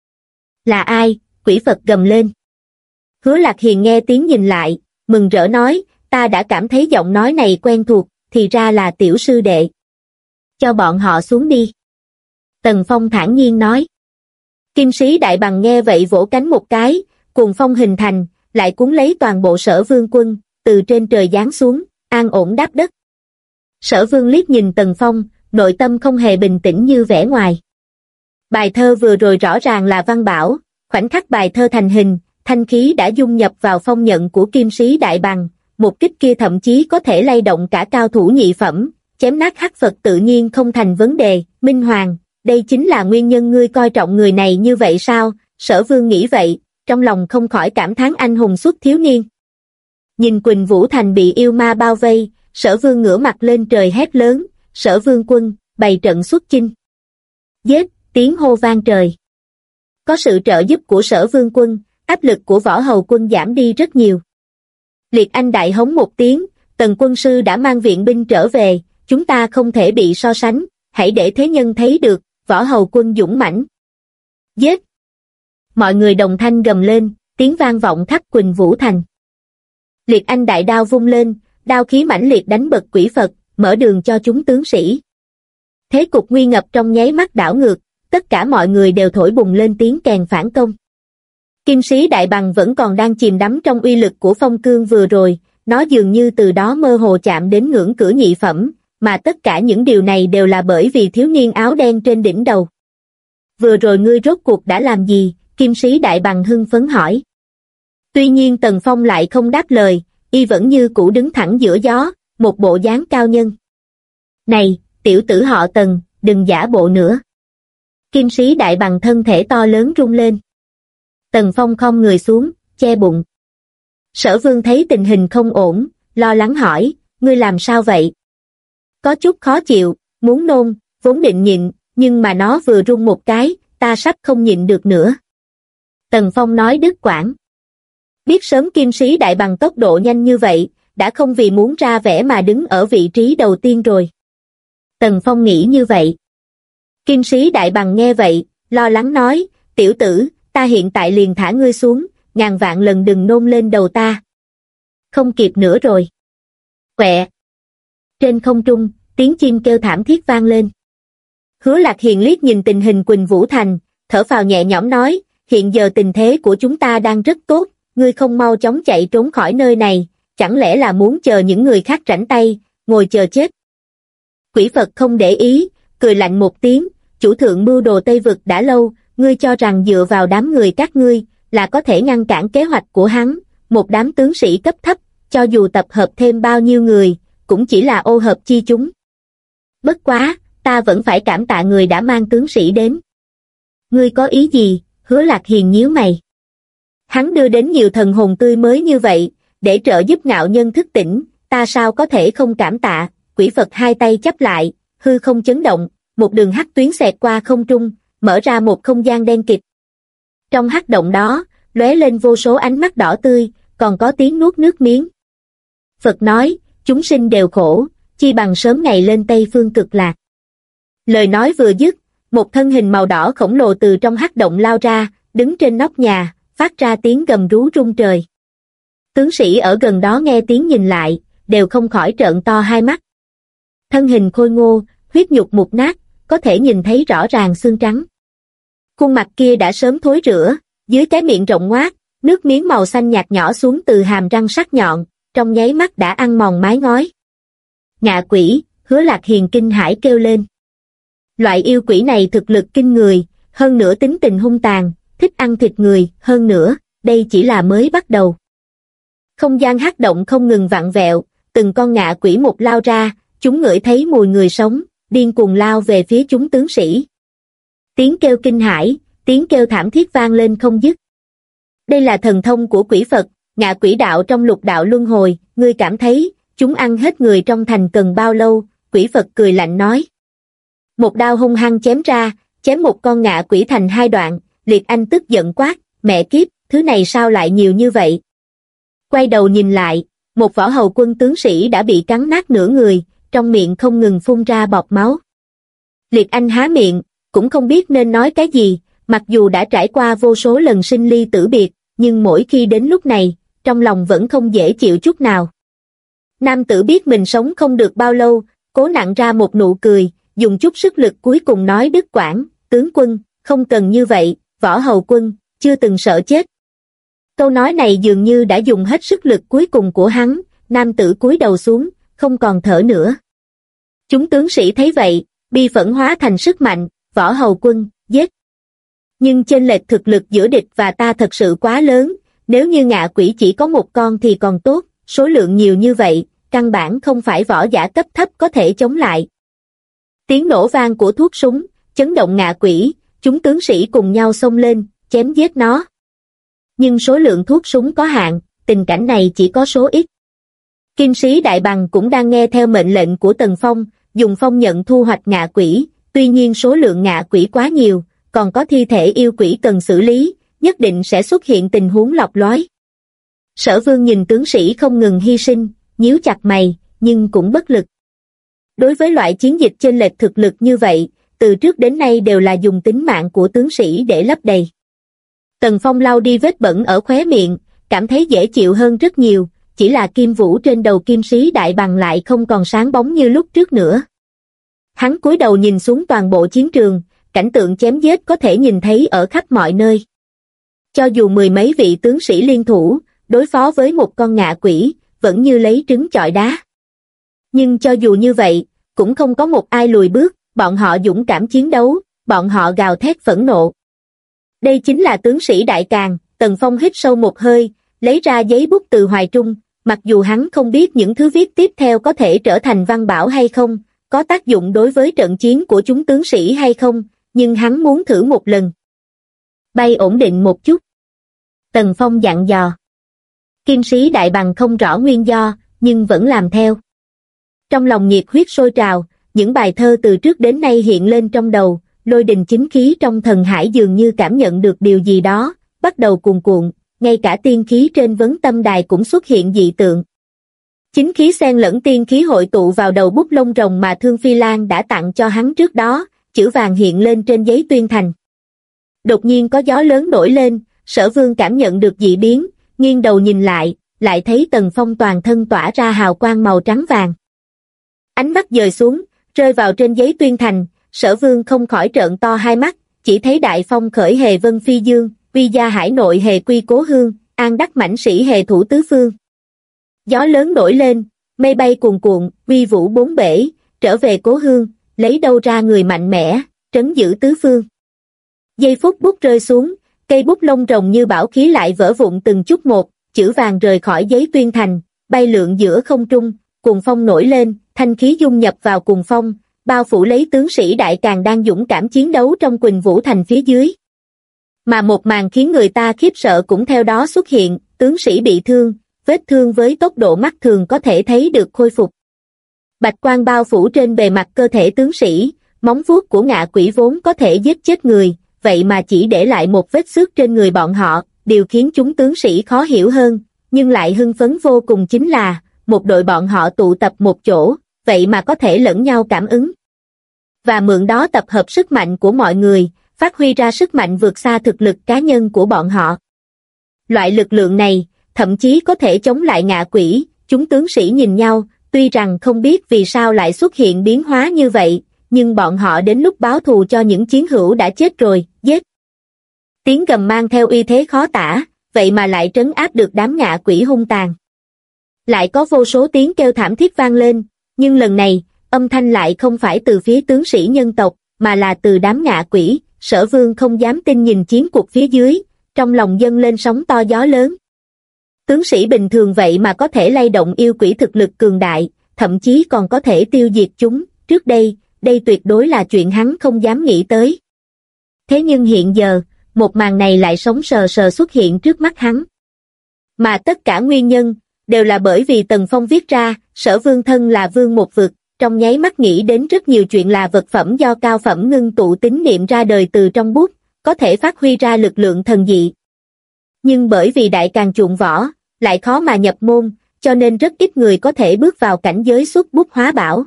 Là ai? Quỷ Phật gầm lên. Hứa Lạc Hiền nghe tiếng nhìn lại, mừng rỡ nói, ta đã cảm thấy giọng nói này quen thuộc, thì ra là tiểu sư đệ. Cho bọn họ xuống đi. Tần Phong thản nhiên nói. Kim sĩ đại bàng nghe vậy vỗ cánh một cái, cuồng phong hình thành, lại cuốn lấy toàn bộ Sở Vương quân, từ trên trời giáng xuống, an ổn đáp đất. Sở Vương liếc nhìn Tần Phong, nội tâm không hề bình tĩnh như vẻ ngoài. Bài thơ vừa rồi rõ ràng là văn bảo, khoảnh khắc bài thơ thành hình, thanh khí đã dung nhập vào phong nhận của kim sĩ đại bằng, một kích kia thậm chí có thể lay động cả cao thủ nhị phẩm, chém nát hắc Phật tự nhiên không thành vấn đề. Minh Hoàng, đây chính là nguyên nhân ngươi coi trọng người này như vậy sao? Sở Vương nghĩ vậy, trong lòng không khỏi cảm thán anh hùng xuất thiếu niên. Nhìn Quỳnh Vũ Thành bị yêu ma bao vây, Sở Vương ngửa mặt lên trời hét lớn, Sở Vương quân, bày trận xuất chinh. Giết, tiếng hô vang trời. Có sự trợ giúp của Sở Vương quân, áp lực của Võ Hầu quân giảm đi rất nhiều. Liệt Anh đại hống một tiếng, Tần quân sư đã mang viện binh trở về, chúng ta không thể bị so sánh, hãy để thế nhân thấy được, Võ Hầu quân dũng mãnh. Giết! Mọi người đồng thanh gầm lên, tiếng vang vọng khắp Quỳnh Vũ Thành. Liệt Anh đại đao vung lên, đao khí mãnh liệt đánh bật quỷ Phật, mở đường cho chúng tướng sĩ. Thế cục nguy ngập trong nháy mắt đảo ngược, tất cả mọi người đều thổi bùng lên tiếng kèn phản công. Kim sĩ đại bằng vẫn còn đang chìm đắm trong uy lực của phong cương vừa rồi, nó dường như từ đó mơ hồ chạm đến ngưỡng cửa nhị phẩm, mà tất cả những điều này đều là bởi vì thiếu niên áo đen trên đỉnh đầu. Vừa rồi ngươi rốt cuộc đã làm gì? Kim sĩ đại bằng hưng phấn hỏi. Tuy nhiên Tần Phong lại không đáp lời, y vẫn như cũ đứng thẳng giữa gió, một bộ dáng cao nhân. Này, tiểu tử họ Tần, đừng giả bộ nữa. Kim sĩ đại bằng thân thể to lớn rung lên. Tần Phong khom người xuống, che bụng. Sở Vương thấy tình hình không ổn, lo lắng hỏi, ngươi làm sao vậy? Có chút khó chịu, muốn nôn, vốn định nhịn, nhưng mà nó vừa rung một cái, ta sắp không nhịn được nữa. Tần Phong nói đứt quãng. Biết sớm kim sĩ đại bằng tốc độ nhanh như vậy, đã không vì muốn ra vẻ mà đứng ở vị trí đầu tiên rồi. Tần Phong nghĩ như vậy. Kim sĩ đại bằng nghe vậy, lo lắng nói, tiểu tử, ta hiện tại liền thả ngươi xuống, ngàn vạn lần đừng nôn lên đầu ta. Không kịp nữa rồi. Quẹ. Trên không trung, tiếng chim kêu thảm thiết vang lên. Hứa Lạc Hiền liếc nhìn tình hình Quỳnh Vũ Thành, thở phào nhẹ nhõm nói, hiện giờ tình thế của chúng ta đang rất tốt, ngươi không mau chóng chạy trốn khỏi nơi này, chẳng lẽ là muốn chờ những người khác rảnh tay, ngồi chờ chết. Quỷ Phật không để ý, cười lạnh một tiếng, chủ thượng mưu đồ Tây Vực đã lâu, ngươi cho rằng dựa vào đám người các ngươi, là có thể ngăn cản kế hoạch của hắn, một đám tướng sĩ cấp thấp, cho dù tập hợp thêm bao nhiêu người, cũng chỉ là ô hợp chi chúng. Bất quá, ta vẫn phải cảm tạ người đã mang tướng sĩ đến. Ngươi có ý gì? Hứa Lạc Hiền nhíu mày. Hắn đưa đến nhiều thần hồn tươi mới như vậy, để trợ giúp ngạo nhân thức tỉnh, ta sao có thể không cảm tạ? Quỷ Phật hai tay chắp lại, hư không chấn động, một đường hắc tuyến xẹt qua không trung, mở ra một không gian đen kịt. Trong hắc động đó, lóe lên vô số ánh mắt đỏ tươi, còn có tiếng nuốt nước miếng. Phật nói, chúng sinh đều khổ, chi bằng sớm ngày lên Tây Phương Cực Lạc. Lời nói vừa dứt, một thân hình màu đỏ khổng lồ từ trong hắc động lao ra, đứng trên nóc nhà, phát ra tiếng gầm rú rung trời. Tướng sĩ ở gần đó nghe tiếng nhìn lại, đều không khỏi trợn to hai mắt. Thân hình khôi ngô, huyết nhục mục nát, có thể nhìn thấy rõ ràng xương trắng. Khuôn mặt kia đã sớm thối rữa, dưới cái miệng rộng ngoác, nước miếng màu xanh nhạt nhỏ xuống từ hàm răng sắc nhọn, trong nháy mắt đã ăn mòn mái ngói. Ngạ quỷ, Hứa Lạc Hiền kinh hãi kêu lên. Loại yêu quỷ này thực lực kinh người, hơn nữa tính tình hung tàn, thích ăn thịt người, hơn nữa, đây chỉ là mới bắt đầu. Không gian hắc động không ngừng vặn vẹo, từng con ngạ quỷ một lao ra, chúng ngửi thấy mùi người sống, điên cuồng lao về phía chúng tướng sĩ. Tiếng kêu kinh hãi, tiếng kêu thảm thiết vang lên không dứt. Đây là thần thông của quỷ Phật, ngạ quỷ đạo trong lục đạo luân hồi, ngươi cảm thấy, chúng ăn hết người trong thành cần bao lâu? Quỷ Phật cười lạnh nói. Một đao hung hăng chém ra, chém một con ngạ quỷ thành hai đoạn, Liệt Anh tức giận quát, mẹ kiếp, thứ này sao lại nhiều như vậy? Quay đầu nhìn lại, một võ hầu quân tướng sĩ đã bị cắn nát nửa người, trong miệng không ngừng phun ra bọt máu. Liệt Anh há miệng, cũng không biết nên nói cái gì, mặc dù đã trải qua vô số lần sinh ly tử biệt, nhưng mỗi khi đến lúc này, trong lòng vẫn không dễ chịu chút nào. Nam tử biết mình sống không được bao lâu, cố nặn ra một nụ cười, dùng chút sức lực cuối cùng nói đứt quãng, tướng quân, không cần như vậy, võ hầu quân, chưa từng sợ chết. Câu nói này dường như đã dùng hết sức lực cuối cùng của hắn, nam tử cúi đầu xuống, không còn thở nữa. Chúng tướng sĩ thấy vậy, bi phẫn hóa thành sức mạnh, Võ Hầu Quân, giết. Nhưng chênh lệch thực lực giữa địch và ta thật sự quá lớn, nếu như ngạ quỷ chỉ có một con thì còn tốt, số lượng nhiều như vậy, căn bản không phải võ giả cấp thấp có thể chống lại. Tiếng nổ vang của thuốc súng, chấn động ngạ quỷ, chúng tướng sĩ cùng nhau xông lên, chém giết nó. Nhưng số lượng thuốc súng có hạn, tình cảnh này chỉ có số ít. Kim sĩ Đại Bằng cũng đang nghe theo mệnh lệnh của Tần Phong, dùng phong nhận thu hoạch ngạ quỷ, tuy nhiên số lượng ngạ quỷ quá nhiều, còn có thi thể yêu quỷ cần xử lý, nhất định sẽ xuất hiện tình huống lọc lói. Sở Vương nhìn tướng sĩ không ngừng hy sinh, nhíu chặt mày, nhưng cũng bất lực. Đối với loại chiến dịch chênh lệch thực lực như vậy, từ trước đến nay đều là dùng tính mạng của tướng sĩ để lấp đầy. Tần Phong lau đi vết bẩn ở khóe miệng, cảm thấy dễ chịu hơn rất nhiều, chỉ là kim vũ trên đầu kim sĩ Đại Bằng lại không còn sáng bóng như lúc trước nữa. Hắn cúi đầu nhìn xuống toàn bộ chiến trường, cảnh tượng chém giết có thể nhìn thấy ở khắp mọi nơi. Cho dù mười mấy vị tướng sĩ liên thủ, đối phó với một con ngạ quỷ, vẫn như lấy trứng chọi đá. Nhưng cho dù như vậy, cũng không có một ai lùi bước, bọn họ dũng cảm chiến đấu, bọn họ gào thét phẫn nộ. Đây chính là tướng sĩ Đại Càn. Tần Phong hít sâu một hơi, lấy ra giấy bút từ hoài trung, mặc dù hắn không biết những thứ viết tiếp theo có thể trở thành văn bảo hay không, có tác dụng đối với trận chiến của chúng tướng sĩ hay không, nhưng hắn muốn thử một lần. Bay ổn định một chút. Tần Phong dặn dò. Kim sĩ Đại Bằng không rõ nguyên do, nhưng vẫn làm theo. Trong lòng nhiệt huyết sôi trào, những bài thơ từ trước đến nay hiện lên trong đầu, lôi đình chính khí trong thần hải dường như cảm nhận được điều gì đó, bắt đầu cuồn cuộn, ngay cả tiên khí trên vấn tâm đài cũng xuất hiện dị tượng. Chính khí xen lẫn tiên khí hội tụ vào đầu bút lông rồng mà Thương Phi Lan đã tặng cho hắn trước đó, chữ vàng hiện lên trên giấy tuyên thành. Đột nhiên có gió lớn nổi lên, Sở Vương cảm nhận được dị biến, nghiêng đầu nhìn lại thấy Tần Phong toàn thân tỏa ra hào quang màu trắng vàng. Ánh mắt dời xuống, rơi vào trên giấy tuyên thành, Sở Vương không khỏi trợn to hai mắt, chỉ thấy đại phong khởi hề vân phi dương, uy gia hải nội hề quy cố hương, an đắc mãnh sĩ hề thủ tứ phương. Gió lớn nổi lên, mây bay cuồn cuộn, uy vũ bốn bể, trở về cố hương, lấy đâu ra người mạnh mẽ, trấn giữ tứ phương. Giây phút bút rơi xuống, cây bút lông rồng như bão khí lại vỡ vụn từng chút một, chữ vàng rời khỏi giấy tuyên thành, bay lượn giữa không trung, cuồng phong nổi lên, thanh khí dung nhập vào cuồng phong, bao phủ lấy tướng sĩ Đại Càn đang dũng cảm chiến đấu trong Quỳnh Vũ thành phía dưới. Mà một màn khiến người ta khiếp sợ cũng theo đó xuất hiện, tướng sĩ bị thương, vết thương với tốc độ mắt thường có thể thấy được khôi phục. Bạch quang bao phủ trên bề mặt cơ thể tướng sĩ, móng vuốt của ngạ quỷ vốn có thể giết chết người, vậy mà chỉ để lại một vết xước trên người bọn họ, điều khiến chúng tướng sĩ khó hiểu hơn, nhưng lại hưng phấn vô cùng chính là, một đội bọn họ tụ tập một chỗ, vậy mà có thể lẫn nhau cảm ứng. Và mượn đó tập hợp sức mạnh của mọi người, phát huy ra sức mạnh vượt xa thực lực cá nhân của bọn họ. Loại lực lượng này, thậm chí có thể chống lại ngạ quỷ, chúng tướng sĩ nhìn nhau, tuy rằng không biết vì sao lại xuất hiện biến hóa như vậy, nhưng bọn họ đến lúc báo thù cho những chiến hữu đã chết rồi, giết. Tiếng gầm mang theo uy thế khó tả, vậy mà lại trấn áp được đám ngạ quỷ hung tàn. Lại có vô số tiếng kêu thảm thiết vang lên, nhưng lần này, âm thanh lại không phải từ phía tướng sĩ nhân tộc, mà là từ đám ngạ quỷ. Sở Vương không dám tin nhìn chiến cuộc phía dưới, trong lòng dâng lên sóng to gió lớn. Tướng sĩ bình thường vậy mà có thể lay động yêu quỷ thực lực cường đại, thậm chí còn có thể tiêu diệt chúng, trước đây tuyệt đối là chuyện hắn không dám nghĩ tới. Thế nhưng hiện giờ, một màn này lại sống sờ sờ xuất hiện trước mắt hắn. Mà tất cả nguyên nhân, đều là bởi vì Tần Phong viết ra, Sở Vương thân là vương một vực, trong nháy mắt nghĩ đến rất nhiều chuyện là vật phẩm do cao phẩm ngưng tụ tín niệm ra đời từ trong bút, có thể phát huy ra lực lượng thần dị. Nhưng bởi vì Đại Càn chuộng võ, lại khó mà nhập môn, cho nên rất ít người có thể bước vào cảnh giới xuất bút hóa bảo.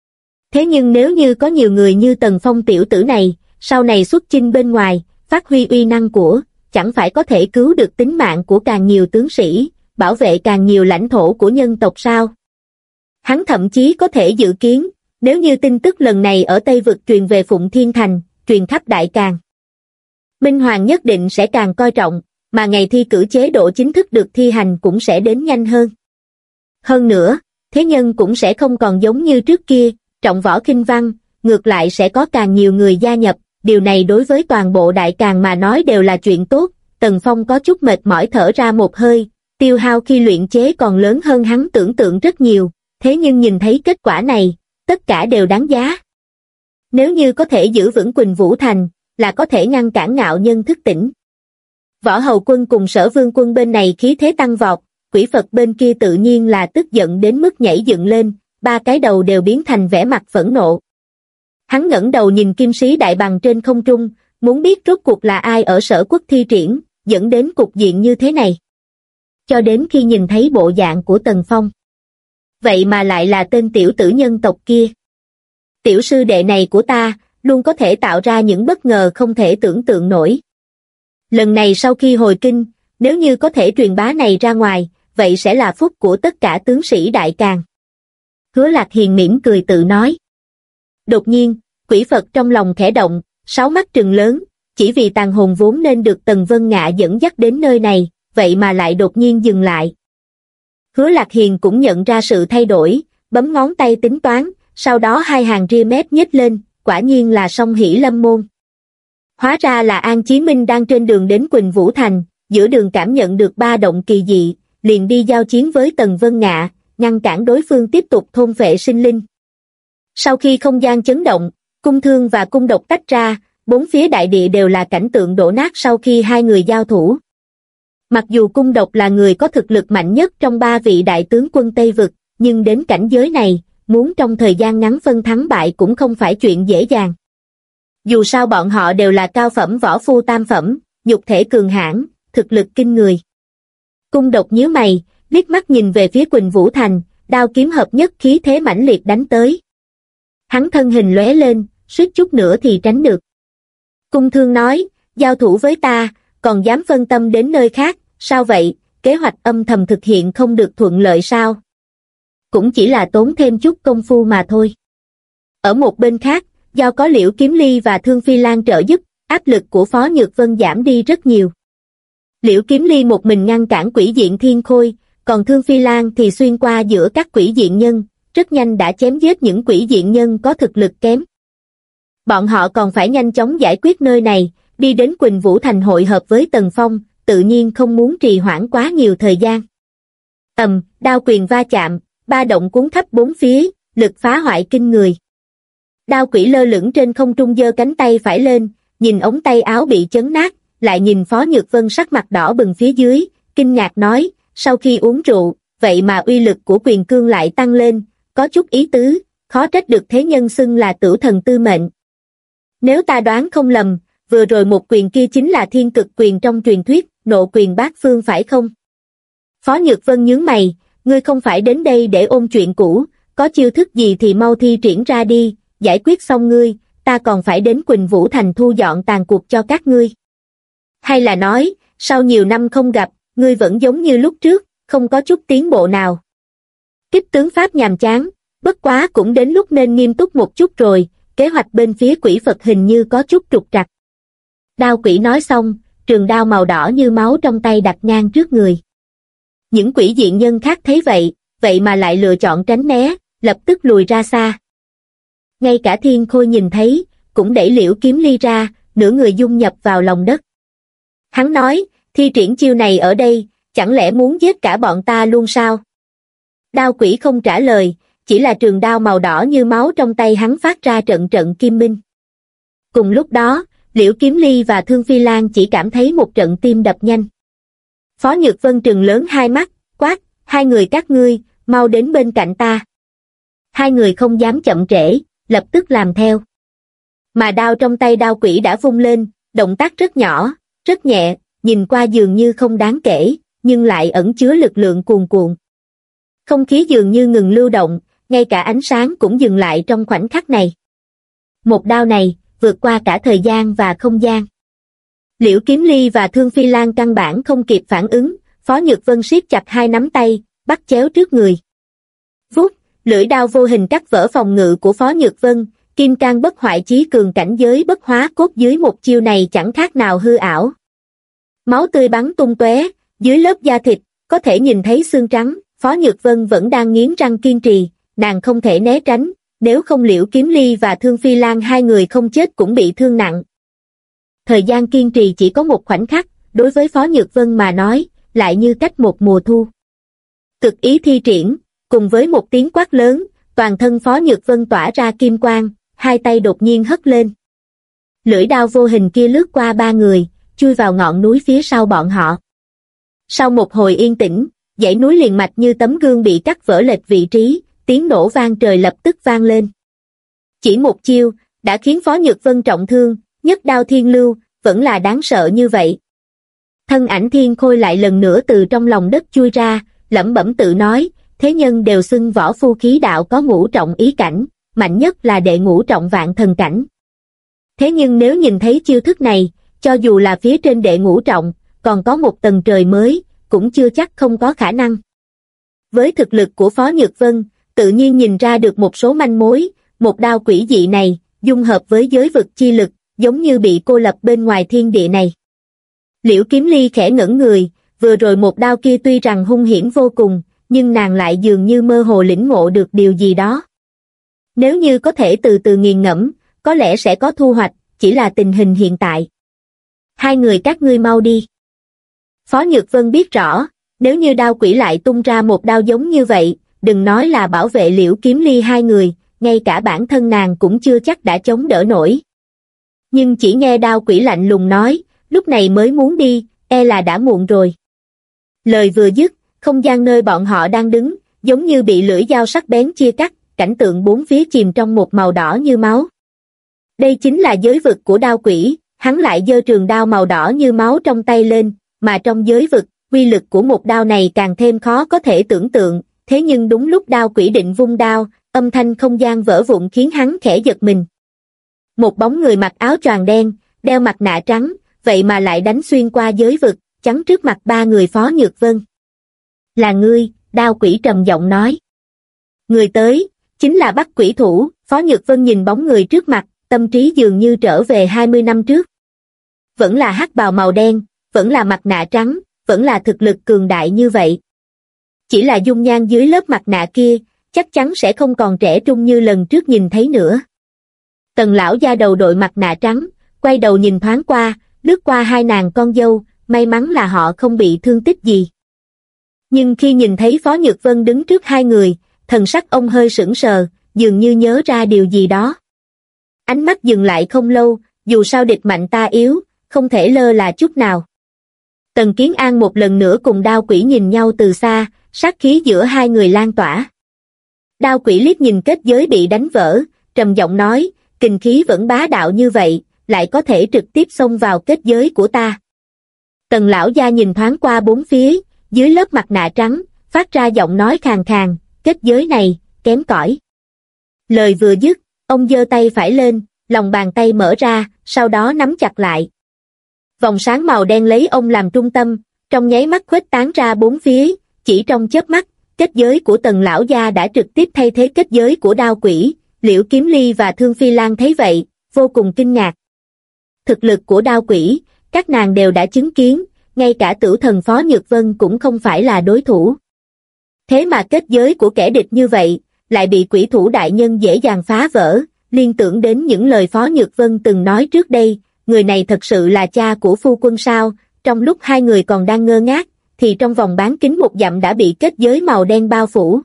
Thế nhưng nếu như có nhiều người như Tần Phong tiểu tử này, sau này xuất chinh bên ngoài, phát huy uy năng của, chẳng phải có thể cứu được tính mạng của càng nhiều tướng sĩ, bảo vệ càng nhiều lãnh thổ của nhân tộc sao? Hắn thậm chí có thể dự kiến, nếu như tin tức lần này ở Tây Vực truyền về Phụng Thiên Thành, truyền khắp Đại Càn, Minh Hoàng nhất định sẽ càng coi trọng, mà ngày thi cử chế độ chính thức được thi hành cũng sẽ đến nhanh hơn. Hơn nữa, thế nhân cũng sẽ không còn giống như trước kia, trọng võ khinh văn, ngược lại sẽ có càng nhiều người gia nhập, điều này đối với toàn bộ Đại Càn mà nói đều là chuyện tốt. Tần Phong có chút mệt mỏi thở ra một hơi, tiêu hao khi luyện chế còn lớn hơn hắn tưởng tượng rất nhiều, thế nhưng nhìn thấy kết quả này, tất cả đều đáng giá. Nếu như có thể giữ vững Quỳnh Vũ Thành, là có thể ngăn cản Ngạo Nhân thức tỉnh. Võ Hầu Quân cùng Sở Vương Quân bên này khí thế tăng vọt, Quỷ Phật bên kia tự nhiên là tức giận đến mức nhảy dựng lên, ba cái đầu đều biến thành vẻ mặt phẫn nộ. Hắn ngẩng đầu nhìn kim sĩ đại bằng trên không trung, muốn biết rốt cuộc là ai ở Sở Quốc thi triển, dẫn đến cục diện như thế này. Cho đến khi nhìn thấy bộ dạng của Tần Phong. Vậy mà lại là tên tiểu tử nhân tộc kia. Tiểu sư đệ này của ta, luôn có thể tạo ra những bất ngờ không thể tưởng tượng nổi. Lần này sau khi hồi kinh, nếu như có thể truyền bá này ra ngoài, vậy sẽ là phúc của tất cả tướng sĩ Đại Càn. Hứa Lạc Hiền mỉm cười tự nói. Đột nhiên, Quỷ Phật trong lòng khẽ động, sáu mắt trừng lớn, chỉ vì tàn hồn vốn nên được Tần Vân Ngạ dẫn dắt đến nơi này, vậy mà lại đột nhiên dừng lại. Hứa Lạc Hiền cũng nhận ra sự thay đổi, bấm ngón tay tính toán, sau đó hai hàng ria mép nhếch lên, quả nhiên là Song Hỷ Lâm Môn. Hóa ra là An Chí Minh đang trên đường đến Quỳnh Vũ Thành, giữa đường cảm nhận được ba động kỳ dị, liền đi giao chiến với Tần Vân Ngạ, ngăn cản đối phương tiếp tục thôn phệ sinh linh. Sau khi không gian chấn động, cung thương và cung độc tách ra, bốn phía đại địa đều là cảnh tượng đổ nát sau khi hai người giao thủ. Mặc dù cung độc là người có thực lực mạnh nhất trong ba vị đại tướng quân Tây Vực, nhưng đến cảnh giới này, muốn trong thời gian ngắn phân thắng bại cũng không phải chuyện dễ dàng. Dù sao bọn họ đều là cao phẩm võ phu tam phẩm, nhục thể cường hãn, thực lực kinh người. Cung độc nhíu mày, liếc mắt nhìn về phía Quỳnh Vũ Thành, đao kiếm hợp nhất khí thế mãnh liệt đánh tới. Hắn thân hình lóe lên, suýt chút nữa thì tránh được. Cung thương nói, giao thủ với ta, còn dám phân tâm đến nơi khác, sao vậy, kế hoạch âm thầm thực hiện không được thuận lợi sao? Cũng chỉ là tốn thêm chút công phu mà thôi. Ở một bên khác, do có Liễu Kiếm Ly và Thương Phi Lan trợ giúp, áp lực của Phó Nhược Vân giảm đi rất nhiều. Liễu Kiếm Ly một mình ngăn cản quỷ diện thiên khôi, còn Thương Phi Lan thì xuyên qua giữa các quỷ diện nhân, rất nhanh đã chém giết những quỷ diện nhân có thực lực kém. Bọn họ còn phải nhanh chóng giải quyết nơi này, đi đến Quỳnh Vũ Thành hội hợp với Tần Phong, tự nhiên không muốn trì hoãn quá nhiều thời gian. Đao quyền va chạm, ba động cuốn khắp bốn phía, lực phá hoại kinh người. Đao quỷ lơ lửng trên không trung giơ cánh tay phải lên, nhìn ống tay áo bị chấn nát, lại nhìn Phó Nhược Vân sắc mặt đỏ bừng phía dưới, kinh ngạc nói, sau khi uống rượu, vậy mà uy lực của quyền cương lại tăng lên, có chút ý tứ, khó trách được thế nhân xưng là Tửu Thần Tư Mệnh. Nếu ta đoán không lầm, vừa rồi một quyền kia chính là thiên cực quyền trong truyền thuyết, Nộ Quyền Bát Phương phải không? Phó Nhược Vân nhướng mày, ngươi không phải đến đây để ôn chuyện cũ, có chiêu thức gì thì mau thi triển ra đi, giải quyết xong ngươi, ta còn phải đến Quỳnh Vũ Thành thu dọn tàn cuộc cho các ngươi. Hay là nói, sau nhiều năm không gặp, ngươi vẫn giống như lúc trước, không có chút tiến bộ nào. Kích tướng Pháp nhàm chán, bất quá cũng đến lúc nên nghiêm túc một chút rồi, kế hoạch bên phía Quỷ Phật hình như có chút trục trặc. Đao quỷ nói xong, trường đao màu đỏ như máu trong tay đặt ngang trước người. Những quỷ diện nhân khác thấy vậy mà lại lựa chọn tránh né, lập tức lùi ra xa. Ngay cả Thiên Khôi nhìn thấy, cũng đẩy Liễu Kiếm Ly ra, nửa người dung nhập vào lòng đất. Hắn nói, thi triển chiêu này ở đây, chẳng lẽ muốn giết cả bọn ta luôn sao? Đao quỷ không trả lời, chỉ là trường đao màu đỏ như máu trong tay hắn phát ra trận trận kim minh. Cùng lúc đó, Liễu Kiếm Ly và Thương Phi Lan chỉ cảm thấy một trận tim đập nhanh. Phó Nhược Vân trừng lớn hai mắt, quát, hai người các ngươi, mau đến bên cạnh ta. Hai người không dám chậm trễ, lập tức làm theo. Mà đao trong tay đao quỷ đã vung lên, động tác rất nhỏ, rất nhẹ, nhìn qua dường như không đáng kể, nhưng lại ẩn chứa lực lượng cuồn cuộn. Không khí dường như ngừng lưu động, ngay cả ánh sáng cũng dừng lại trong khoảnh khắc này. Một đao này, vượt qua cả thời gian và không gian. Liễu Kiếm Ly và Thương Phi Lan căn bản không kịp phản ứng, Phó Nhược Vân siết chặt hai nắm tay, bắt chéo trước người. Vút, lưỡi đao vô hình cắt vỡ phòng ngự của Phó Nhược Vân, kim cang bất hoại chí cường cảnh giới bất hóa cốt dưới một chiêu này chẳng khác nào hư ảo. Máu tươi bắn tung tóe, dưới lớp da thịt, có thể nhìn thấy xương trắng, Phó Nhược Vân vẫn đang nghiến răng kiên trì, nàng không thể né tránh, nếu không Liễu Kiếm Ly và Thương Phi Lan hai người không chết cũng bị thương nặng. Thời gian kiên trì chỉ có một khoảnh khắc, đối với Phó Nhược Vân mà nói, lại như cách một mùa thu. Cực ý thi triển, cùng với một tiếng quát lớn, toàn thân Phó Nhược Vân tỏa ra kim quang, hai tay đột nhiên hất lên. Lưỡi đao vô hình kia lướt qua ba người, chui vào ngọn núi phía sau bọn họ. Sau một hồi yên tĩnh, dãy núi liền mạch như tấm gương bị cắt vỡ lệch vị trí, tiếng nổ vang trời lập tức vang lên. Chỉ một chiêu, đã khiến Phó Nhược Vân trọng thương, nhất đao thiên lưu, vẫn là đáng sợ như vậy. Thân ảnh Thiên Khôi lại lần nữa từ trong lòng đất chui ra, lẩm bẩm tự nói, thế nhân đều xưng võ phu khí đạo có ngũ trọng ý cảnh, mạnh nhất là đệ ngũ trọng vạn thần cảnh. Thế nhưng nếu nhìn thấy chiêu thức này, cho dù là phía trên đệ ngũ trọng, còn có một tầng trời mới, cũng chưa chắc không có khả năng. Với thực lực của Phó Nhược Vân, tự nhiên nhìn ra được một số manh mối, một đao quỷ dị này, dung hợp với giới vực chi lực, giống như bị cô lập bên ngoài thiên địa này. Liễu Kiếm Ly khẽ ngẩn người, vừa rồi một đao kia tuy rằng hung hiểm vô cùng, nhưng nàng lại dường như mơ hồ lĩnh ngộ được điều gì đó. Nếu như có thể từ từ nghiền ngẫm, có lẽ sẽ có thu hoạch, chỉ là tình hình hiện tại. Hai người các ngươi mau đi. Phó Nhược Vân biết rõ, nếu như đao quỷ lại tung ra một đao giống như vậy, đừng nói là bảo vệ Liễu Kiếm Ly hai người, ngay cả bản thân nàng cũng chưa chắc đã chống đỡ nổi. Nhưng chỉ nghe đao quỷ lạnh lùng nói, lúc này mới muốn đi, e là đã muộn rồi. Lời vừa dứt, không gian nơi bọn họ đang đứng, giống như bị lưỡi dao sắc bén chia cắt, cảnh tượng bốn phía chìm trong một màu đỏ như máu. Đây chính là giới vực của đao quỷ, hắn lại giơ trường đao màu đỏ như máu trong tay lên, mà trong giới vực, uy lực của một đao này càng thêm khó có thể tưởng tượng, thế nhưng đúng lúc đao quỷ định vung đao, âm thanh không gian vỡ vụn khiến hắn khẽ giật mình. Một bóng người mặc áo choàng đen, đeo mặt nạ trắng, vậy mà lại đánh xuyên qua giới vực, chắn trước mặt ba người Phó Nhược Vân. Là ngươi, đao quỷ trầm giọng nói. Người tới, chính là Bắc Quỷ Thủ. Phó Nhược Vân nhìn bóng người trước mặt, tâm trí dường như trở về 20 năm trước. Vẫn là hắc bào màu đen, vẫn là mặt nạ trắng, vẫn là thực lực cường đại như vậy. Chỉ là dung nhan dưới lớp mặt nạ kia, chắc chắn sẽ không còn trẻ trung như lần trước nhìn thấy nữa. Tần lão gia đầu đội mặt nạ trắng, quay đầu nhìn thoáng qua, lướt qua hai nàng con dâu, may mắn là họ không bị thương tích gì. Nhưng khi nhìn thấy Phó Nhược Vân đứng trước hai người, thần sắc ông hơi sững sờ, dường như nhớ ra điều gì đó. Ánh mắt dừng lại không lâu, dù sao địch mạnh ta yếu, không thể lơ là chút nào. Tần Kiến An một lần nữa cùng đao quỷ nhìn nhau từ xa, sát khí giữa hai người lan tỏa. Đao quỷ liếc nhìn kết giới bị đánh vỡ, trầm giọng nói, kình khí vẫn bá đạo như vậy, lại có thể trực tiếp xông vào kết giới của ta. Tần lão gia nhìn thoáng qua bốn phía, dưới lớp mặt nạ trắng, phát ra giọng nói khàn khàn, kết giới này, kém cỏi. Lời vừa dứt, ông giơ tay phải lên, lòng bàn tay mở ra, sau đó nắm chặt lại. Vòng sáng màu đen lấy ông làm trung tâm, trong nháy mắt khuếch tán ra bốn phía, chỉ trong chớp mắt, kết giới của Tần lão gia đã trực tiếp thay thế kết giới của đao quỷ. Liễu Kiếm Ly và Thương Phi Lan thấy vậy, vô cùng kinh ngạc. Thực lực của đao quỷ, các nàng đều đã chứng kiến, ngay cả tử thần Phó Nhược Vân cũng không phải là đối thủ. Thế mà kết giới của kẻ địch như vậy, lại bị quỷ thủ đại nhân dễ dàng phá vỡ, liên tưởng đến những lời Phó Nhược Vân từng nói trước đây, người này thật sự là cha của phu quân sao. Trong lúc hai người còn đang ngơ ngác, thì trong vòng bán kính một dặm đã bị kết giới màu đen bao phủ.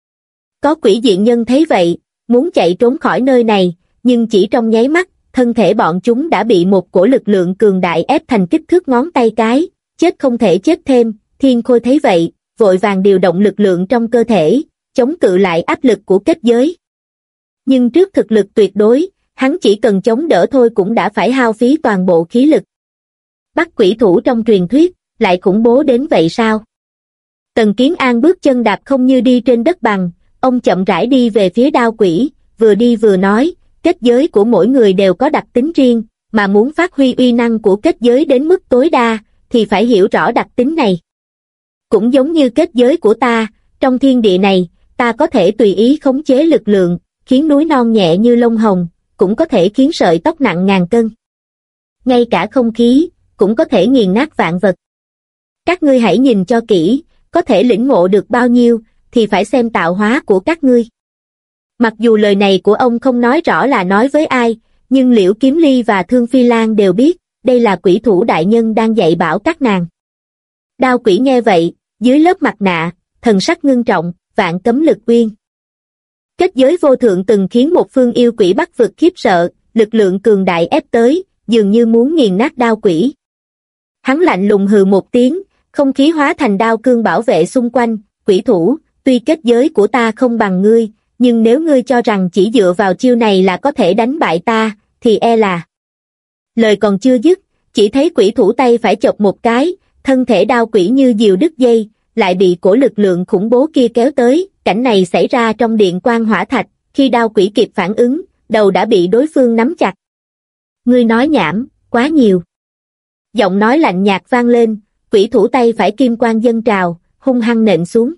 Có quỷ diện nhân thấy vậy, muốn chạy trốn khỏi nơi này, nhưng chỉ trong nháy mắt, thân thể bọn chúng đã bị một cổ lực lượng cường đại ép thành kích thước ngón tay cái, chết không thể chết thêm. Thiên Khôi thấy vậy, vội vàng điều động lực lượng trong cơ thể, chống cự lại áp lực của kết giới. Nhưng trước thực lực tuyệt đối, hắn chỉ cần chống đỡ thôi cũng đã phải hao phí toàn bộ khí lực. Bắc Quỷ Thủ trong truyền thuyết, lại khủng bố đến vậy sao? Tần Kiến An bước chân đạp không như đi trên đất bằng, ông chậm rãi đi về phía đao quỷ, vừa đi vừa nói, kết giới của mỗi người đều có đặc tính riêng, mà muốn phát huy uy năng của kết giới đến mức tối đa, thì phải hiểu rõ đặc tính này. Cũng giống như kết giới của ta, trong thiên địa này, ta có thể tùy ý khống chế lực lượng, khiến núi non nhẹ như lông hồng, cũng có thể khiến sợi tóc nặng ngàn cân. Ngay cả không khí, cũng có thể nghiền nát vạn vật. Các ngươi hãy nhìn cho kỹ, có thể lĩnh ngộ được bao nhiêu, thì phải xem tạo hóa của các ngươi. Mặc dù lời này của ông không nói rõ là nói với ai, nhưng Liễu Kiếm Ly và Thương Phi Lan đều biết, đây là quỷ thủ đại nhân đang dạy bảo các nàng. Đao quỷ nghe vậy, dưới lớp mặt nạ, thần sắc ngưng trọng, vạn cấm lực uyên. Kết giới vô thượng từng khiến một phương yêu quỷ Bắc vực khiếp sợ, lực lượng cường đại ép tới, dường như muốn nghiền nát đao quỷ. Hắn lạnh lùng hừ một tiếng, không khí hóa thành đao cương bảo vệ xung quanh, quỷ thủ, tuy kết giới của ta không bằng ngươi, nhưng nếu ngươi cho rằng chỉ dựa vào chiêu này là có thể đánh bại ta, thì e là... Lời còn chưa dứt, chỉ thấy quỷ thủ tay phải chộp một cái, thân thể đao quỷ như diều đứt dây, lại bị cổ lực lượng khủng bố kia kéo tới. Cảnh này xảy ra trong điện quan hỏa thạch, khi đao quỷ kịp phản ứng, đầu đã bị đối phương nắm chặt. Ngươi nói nhảm, quá nhiều. Giọng nói lạnh nhạt vang lên, quỷ thủ tay phải kim quang dâng trào, hung hăng nện xuống.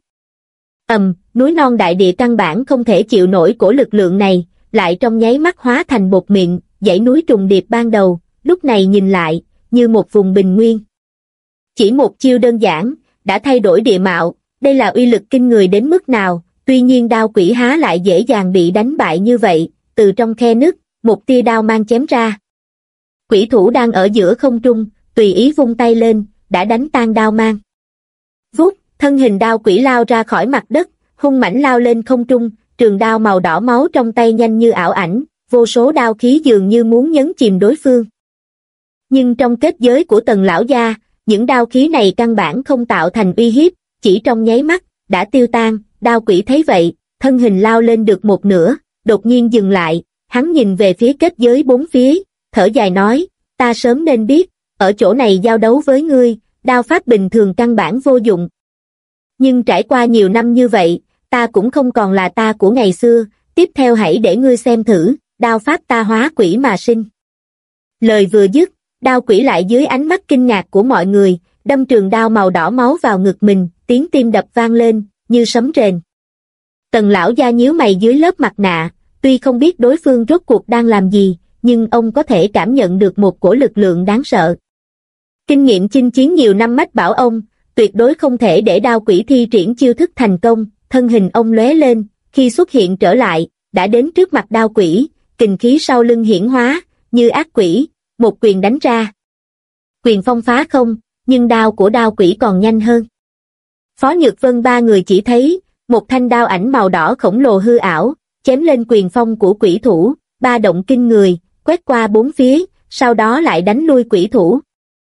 Núi non đại địa căn bản không thể chịu nổi cổ lực lượng này, lại trong nháy mắt hóa thành bột mịn, dãy núi trùng điệp ban đầu, lúc này nhìn lại, như một vùng bình nguyên. Chỉ một chiêu đơn giản, đã thay đổi địa mạo, đây là uy lực kinh người đến mức nào, tuy nhiên đao quỷ há lại dễ dàng bị đánh bại như vậy, từ trong khe nứt, một tia đao mang chém ra. Quỷ thủ đang ở giữa không trung, tùy ý vung tay lên, đã đánh tan đao mang. Vút, thân hình đao quỷ lao ra khỏi mặt đất, hung mãnh lao lên không trung, trường đao màu đỏ máu trong tay nhanh như ảo ảnh, vô số đao khí dường như muốn nhấn chìm đối phương. Nhưng trong kết giới của Tần lão gia, những đao khí này căn bản không tạo thành uy hiếp, chỉ trong nháy mắt, đã tiêu tan. Đao quỷ thấy vậy, thân hình lao lên được một nửa, đột nhiên dừng lại, hắn nhìn về phía kết giới bốn phía, thở dài nói, ta sớm nên biết, ở chỗ này giao đấu với ngươi, đao pháp bình thường căn bản vô dụng. Nhưng trải qua nhiều năm như vậy, ta cũng không còn là ta của ngày xưa, tiếp theo hãy để ngươi xem thử, đao pháp ta hóa quỷ mà sinh. Lời vừa dứt, đao quỷ lại dưới ánh mắt kinh ngạc của mọi người, đâm trường đao màu đỏ máu vào ngực mình, tiếng tim đập vang lên, như sấm rền. Tần lão gia nhíu mày dưới lớp mặt nạ, tuy không biết đối phương rốt cuộc đang làm gì, nhưng ông có thể cảm nhận được một cổ lực lượng đáng sợ. Kinh nghiệm chinh chiến nhiều năm mách bảo ông, tuyệt đối không thể để đao quỷ thi triển chiêu thức thành công, thân hình ông lóe lên, khi xuất hiện trở lại, đã đến trước mặt đao quỷ, kình khí sau lưng hiển hóa, như ác quỷ, một quyền đánh ra. Quyền phong phá không, nhưng đao của đao quỷ còn nhanh hơn. Phó Nhược Vân ba người chỉ thấy, một thanh đao ảnh màu đỏ khổng lồ hư ảo, chém lên quyền phong của quỷ thủ, ba động kinh người, quét qua bốn phía, sau đó lại đánh lui quỷ thủ.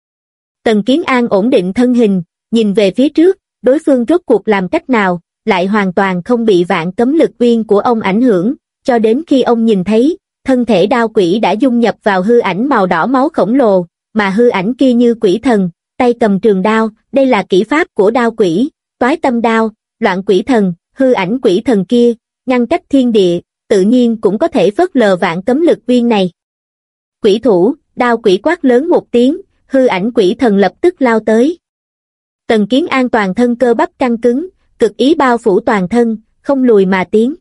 Tần Kiến An ổn định thân hình, nhìn về phía trước, đối phương rốt cuộc làm cách nào, lại hoàn toàn không bị vạn cấm lực uyên của ông ảnh hưởng, cho đến khi ông nhìn thấy, thân thể đao quỷ đã dung nhập vào hư ảnh màu đỏ máu khổng lồ, mà hư ảnh kia như quỷ thần, tay cầm trường đao, đây là kỹ pháp của đao quỷ, toái tâm đao, loạn quỷ thần, hư ảnh quỷ thần kia, ngăn cách thiên địa, tự nhiên cũng có thể phớt lờ vạn cấm lực uyên này. Quỷ thủ, đao quỷ quát lớn một tiếng, hư ảnh quỷ thần lập tức lao tới. Tần Kiến An toàn thân cơ bắp căng cứng, cực ý bao phủ toàn thân, không lùi mà tiến.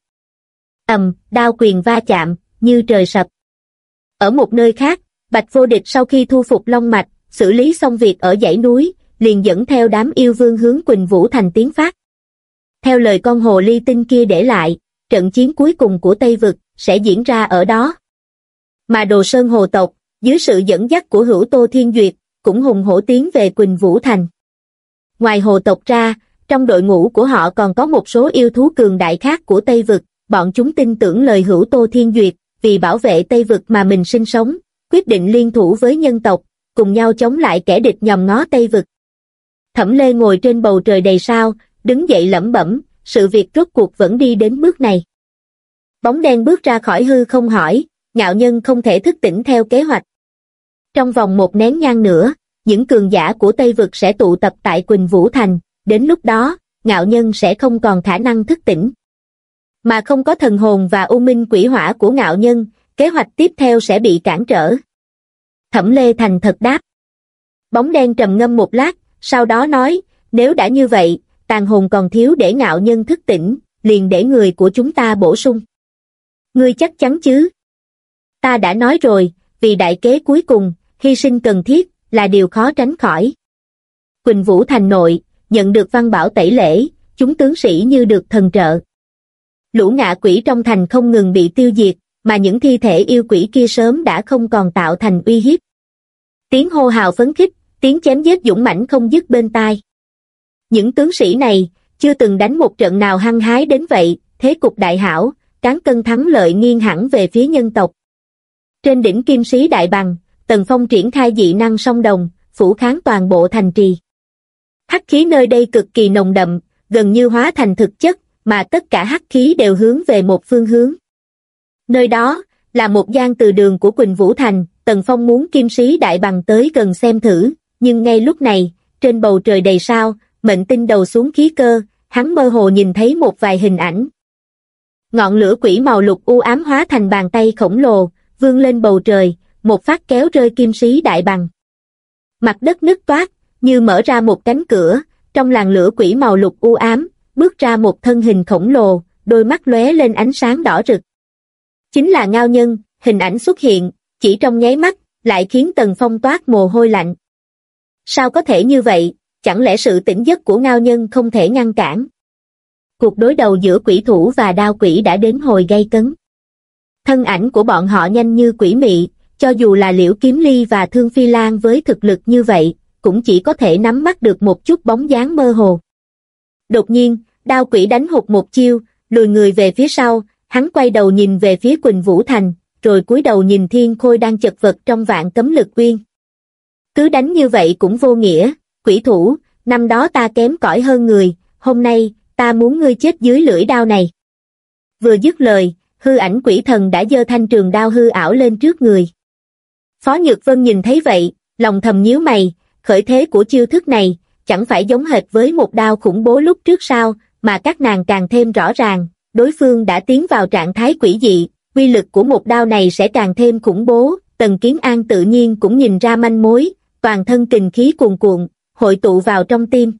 Đao quyền va chạm, như trời sập. Ở một nơi khác, Bạch Vô Địch sau khi thu phục Long Mạch, xử lý xong việc ở dãy núi, liền dẫn theo đám yêu vương hướng Quỳnh Vũ Thành tiến phát. Theo lời con hồ ly tinh kia để lại, trận chiến cuối cùng của Tây Vực sẽ diễn ra ở đó. Mà Đồ Sơn Hồ tộc, dưới sự dẫn dắt của Hữu Tô Thiên Duyệt, cũng hùng hổ tiến về Quỳnh Vũ Thành. Ngoài hồ tộc ra, trong đội ngũ của họ còn có một số yêu thú cường đại khác của Tây Vực, bọn chúng tin tưởng lời Hữu Tô Thiên Duyệt, vì bảo vệ Tây Vực mà mình sinh sống, quyết định liên thủ với nhân tộc, cùng nhau chống lại kẻ địch nhòm ngó Tây Vực. Thẩm Lê ngồi trên bầu trời đầy sao, đứng dậy lẩm bẩm, sự việc rốt cuộc vẫn đi đến bước này. Bóng đen bước ra khỏi hư không hỏi, Ngạo Nhân không thể thức tỉnh theo kế hoạch. Trong vòng một nén nhang nữa, những cường giả của Tây Vực sẽ tụ tập tại Quỳnh Vũ Thành, đến lúc đó, Ngạo Nhân sẽ không còn khả năng thức tỉnh. Mà không có thần hồn và u minh quỷ hỏa của Ngạo Nhân, kế hoạch tiếp theo sẽ bị cản trở. Thẩm Lê thành thật đáp. Bóng đen trầm ngâm một lát, sau đó nói, nếu đã như vậy, tàn hồn còn thiếu để Ngạo Nhân thức tỉnh, liền để người của chúng ta bổ sung. Ngươi chắc chắn chứ? Ta đã nói rồi, vì đại kế cuối cùng, hy sinh cần thiết, là điều khó tránh khỏi. Quỳnh Vũ Thành nội, nhận được văn bảo tẩy lễ, chúng tướng sĩ như được thần trợ. Lũ ngạ quỷ trong thành không ngừng bị tiêu diệt, mà những thi thể yêu quỷ kia sớm đã không còn tạo thành uy hiếp. Tiếng hô hào phấn khích, tiếng chém giết dũng mãnh không dứt bên tai. Những tướng sĩ này chưa từng đánh một trận nào hăng hái đến vậy, thế cục đại hảo, cán cân thắng lợi nghiêng hẳn về phía nhân tộc. Trên đỉnh Kim Sĩ Đại Bằng, Tần Phong triển khai dị năng song đồng, phủ kháng toàn bộ thành trì. Hắc khí nơi đây cực kỳ nồng đậm, gần như hóa thành thực chất, mà tất cả hắc khí đều hướng về một phương hướng. Nơi đó là một gian từ đường của Quỳnh Vũ Thành. Tần Phong muốn Kim Sĩ Đại Bằng tới gần xem thử, nhưng ngay lúc này, trên bầu trời đầy sao, mệnh tinh đầu xuống khí cơ, hắn mơ hồ nhìn thấy một vài hình ảnh. Ngọn lửa quỷ màu lục u ám hóa thành bàn tay khổng lồ, vươn lên bầu trời, một phát kéo rơi Kim Sĩ Đại Bằng. Mặt đất nứt toác, như mở ra một cánh cửa, trong làn lửa quỷ màu lục u ám, bước ra một thân hình khổng lồ, đôi mắt lóe lên ánh sáng đỏ rực. Chính là Ngao Nhân. Hình ảnh xuất hiện, chỉ trong nháy mắt, lại khiến Tần Phong toát mồ hôi lạnh. Sao có thể như vậy, chẳng lẽ sự tỉnh giấc của Ngao Nhân không thể ngăn cản? Cuộc đối đầu giữa quỷ thủ và đao quỷ đã đến hồi gay cấn. Thân ảnh của bọn họ nhanh như quỷ mị, cho dù là Liễu Kiếm Ly và Thương Phi Lan với thực lực như vậy, cũng chỉ có thể nắm bắt được một chút bóng dáng mơ hồ. Đột nhiên, đao quỷ đánh hụt một chiêu, lùi người về phía sau, hắn quay đầu nhìn về phía Quỳnh Vũ Thành, rồi cúi đầu nhìn Thiên Khôi đang chật vật trong vạn cấm lực uyên. Cứ đánh như vậy cũng vô nghĩa, quỷ thủ, năm đó ta kém cỏi hơn người, hôm nay, ta muốn ngươi chết dưới lưỡi đao này. Vừa dứt lời, hư ảnh quỷ thần đã giơ thanh trường đao hư ảo lên trước người. Phó Nhược Vân nhìn thấy vậy, lòng thầm nhíu mày, khởi thế của chiêu thức này, chẳng phải giống hệt với một đao khủng bố lúc trước sao, mà các nàng càng thêm rõ ràng, đối phương đã tiến vào trạng thái quỷ dị, uy lực của một đao này sẽ càng thêm khủng bố. Tần Kiến An tự nhiên cũng nhìn ra manh mối, toàn thân kình khí cuồn cuộn, hội tụ vào trong tim.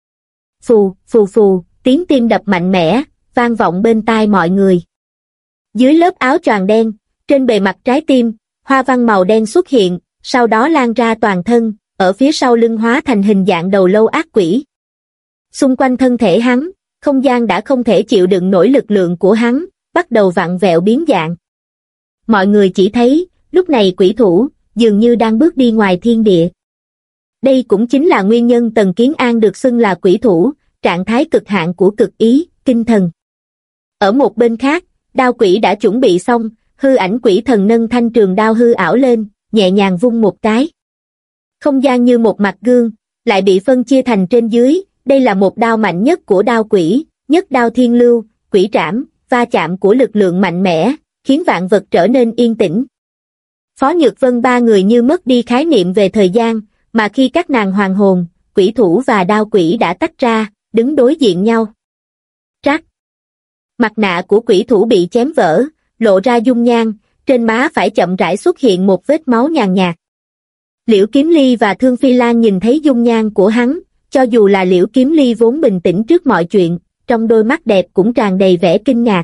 Phù, phù phù, tiếng tim đập mạnh mẽ, vang vọng bên tai mọi người. Dưới lớp áo choàng đen, trên bề mặt trái tim, hoa văn màu đen xuất hiện, sau đó lan ra toàn thân, ở phía sau lưng hóa thành hình dạng đầu lâu ác quỷ. Xung quanh thân thể hắn, không gian đã không thể chịu đựng nổi lực lượng của hắn, bắt đầu vặn vẹo biến dạng. Mọi người chỉ thấy, lúc này quỷ thủ, dường như đang bước đi ngoài thiên địa. Đây cũng chính là nguyên nhân Tần Kiến An được xưng là quỷ thủ, trạng thái cực hạn của cực ý, kinh thần. Ở một bên khác, đao quỷ đã chuẩn bị xong, hư ảnh quỷ thần nâng thanh trường đao hư ảo lên, nhẹ nhàng vung một cái. Không gian như một mặt gương, lại bị phân chia thành trên dưới, đây là một đao mạnh nhất của đao quỷ, nhất đao thiên lưu, quỷ trảm, va chạm của lực lượng mạnh mẽ, khiến vạn vật trở nên yên tĩnh. Phó Nhược Vân ba người như mất đi khái niệm về thời gian, mà khi các nàng hoàn hồn, quỷ thủ và đao quỷ đã tách ra, đứng đối diện nhau. Trắc! Mặt nạ của quỷ thủ bị chém vỡ, lộ ra dung nhan, trên má phải chậm rãi xuất hiện một vết máu nhàn nhạt. Liễu Kiếm Ly và Thương Phi Lan nhìn thấy dung nhan của hắn, cho dù là Liễu Kiếm Ly vốn bình tĩnh trước mọi chuyện, trong đôi mắt đẹp cũng tràn đầy vẻ kinh ngạc.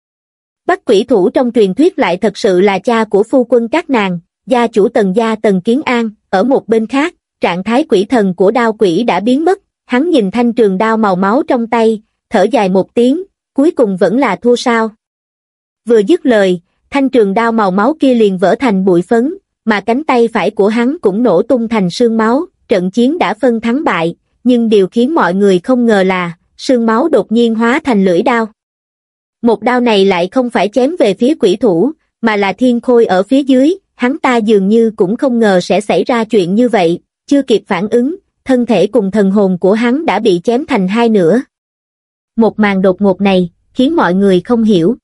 Bắt quỷ thủ trong truyền thuyết lại thật sự là cha của phu quân các nàng, gia chủ Tần gia Tần Kiến An. Ở một bên khác, trạng thái quỷ thần của đao quỷ đã biến mất, hắn nhìn thanh trường đao màu máu trong tay, thở dài một tiếng, cuối cùng vẫn là thua sao. Vừa dứt lời, thanh trường đao màu máu kia liền vỡ thành bụi phấn, mà cánh tay phải của hắn cũng nổ tung thành sương máu. Trận chiến đã phân thắng bại, nhưng điều khiến mọi người không ngờ là, sương máu đột nhiên hóa thành lưỡi đao. Một đao này lại không phải chém về phía quỷ thủ, mà là Thiên Khôi ở phía dưới, hắn ta dường như cũng không ngờ sẽ xảy ra chuyện như vậy, chưa kịp phản ứng, thân thể cùng thần hồn của hắn đã bị chém thành hai nửa. Một màn đột ngột này, khiến mọi người không hiểu.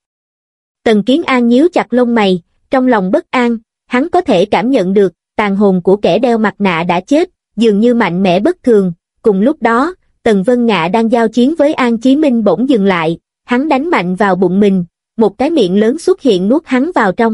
Tần Kiến An nhíu chặt lông mày, trong lòng bất an, hắn có thể cảm nhận được, tàn hồn của kẻ đeo mặt nạ đã chết, dường như mạnh mẽ bất thường. Cùng lúc đó, Tần Vân Ngạ đang giao chiến với An Chí Minh bỗng dừng lại, hắn đánh mạnh vào bụng mình, một cái miệng lớn xuất hiện nuốt hắn vào trong.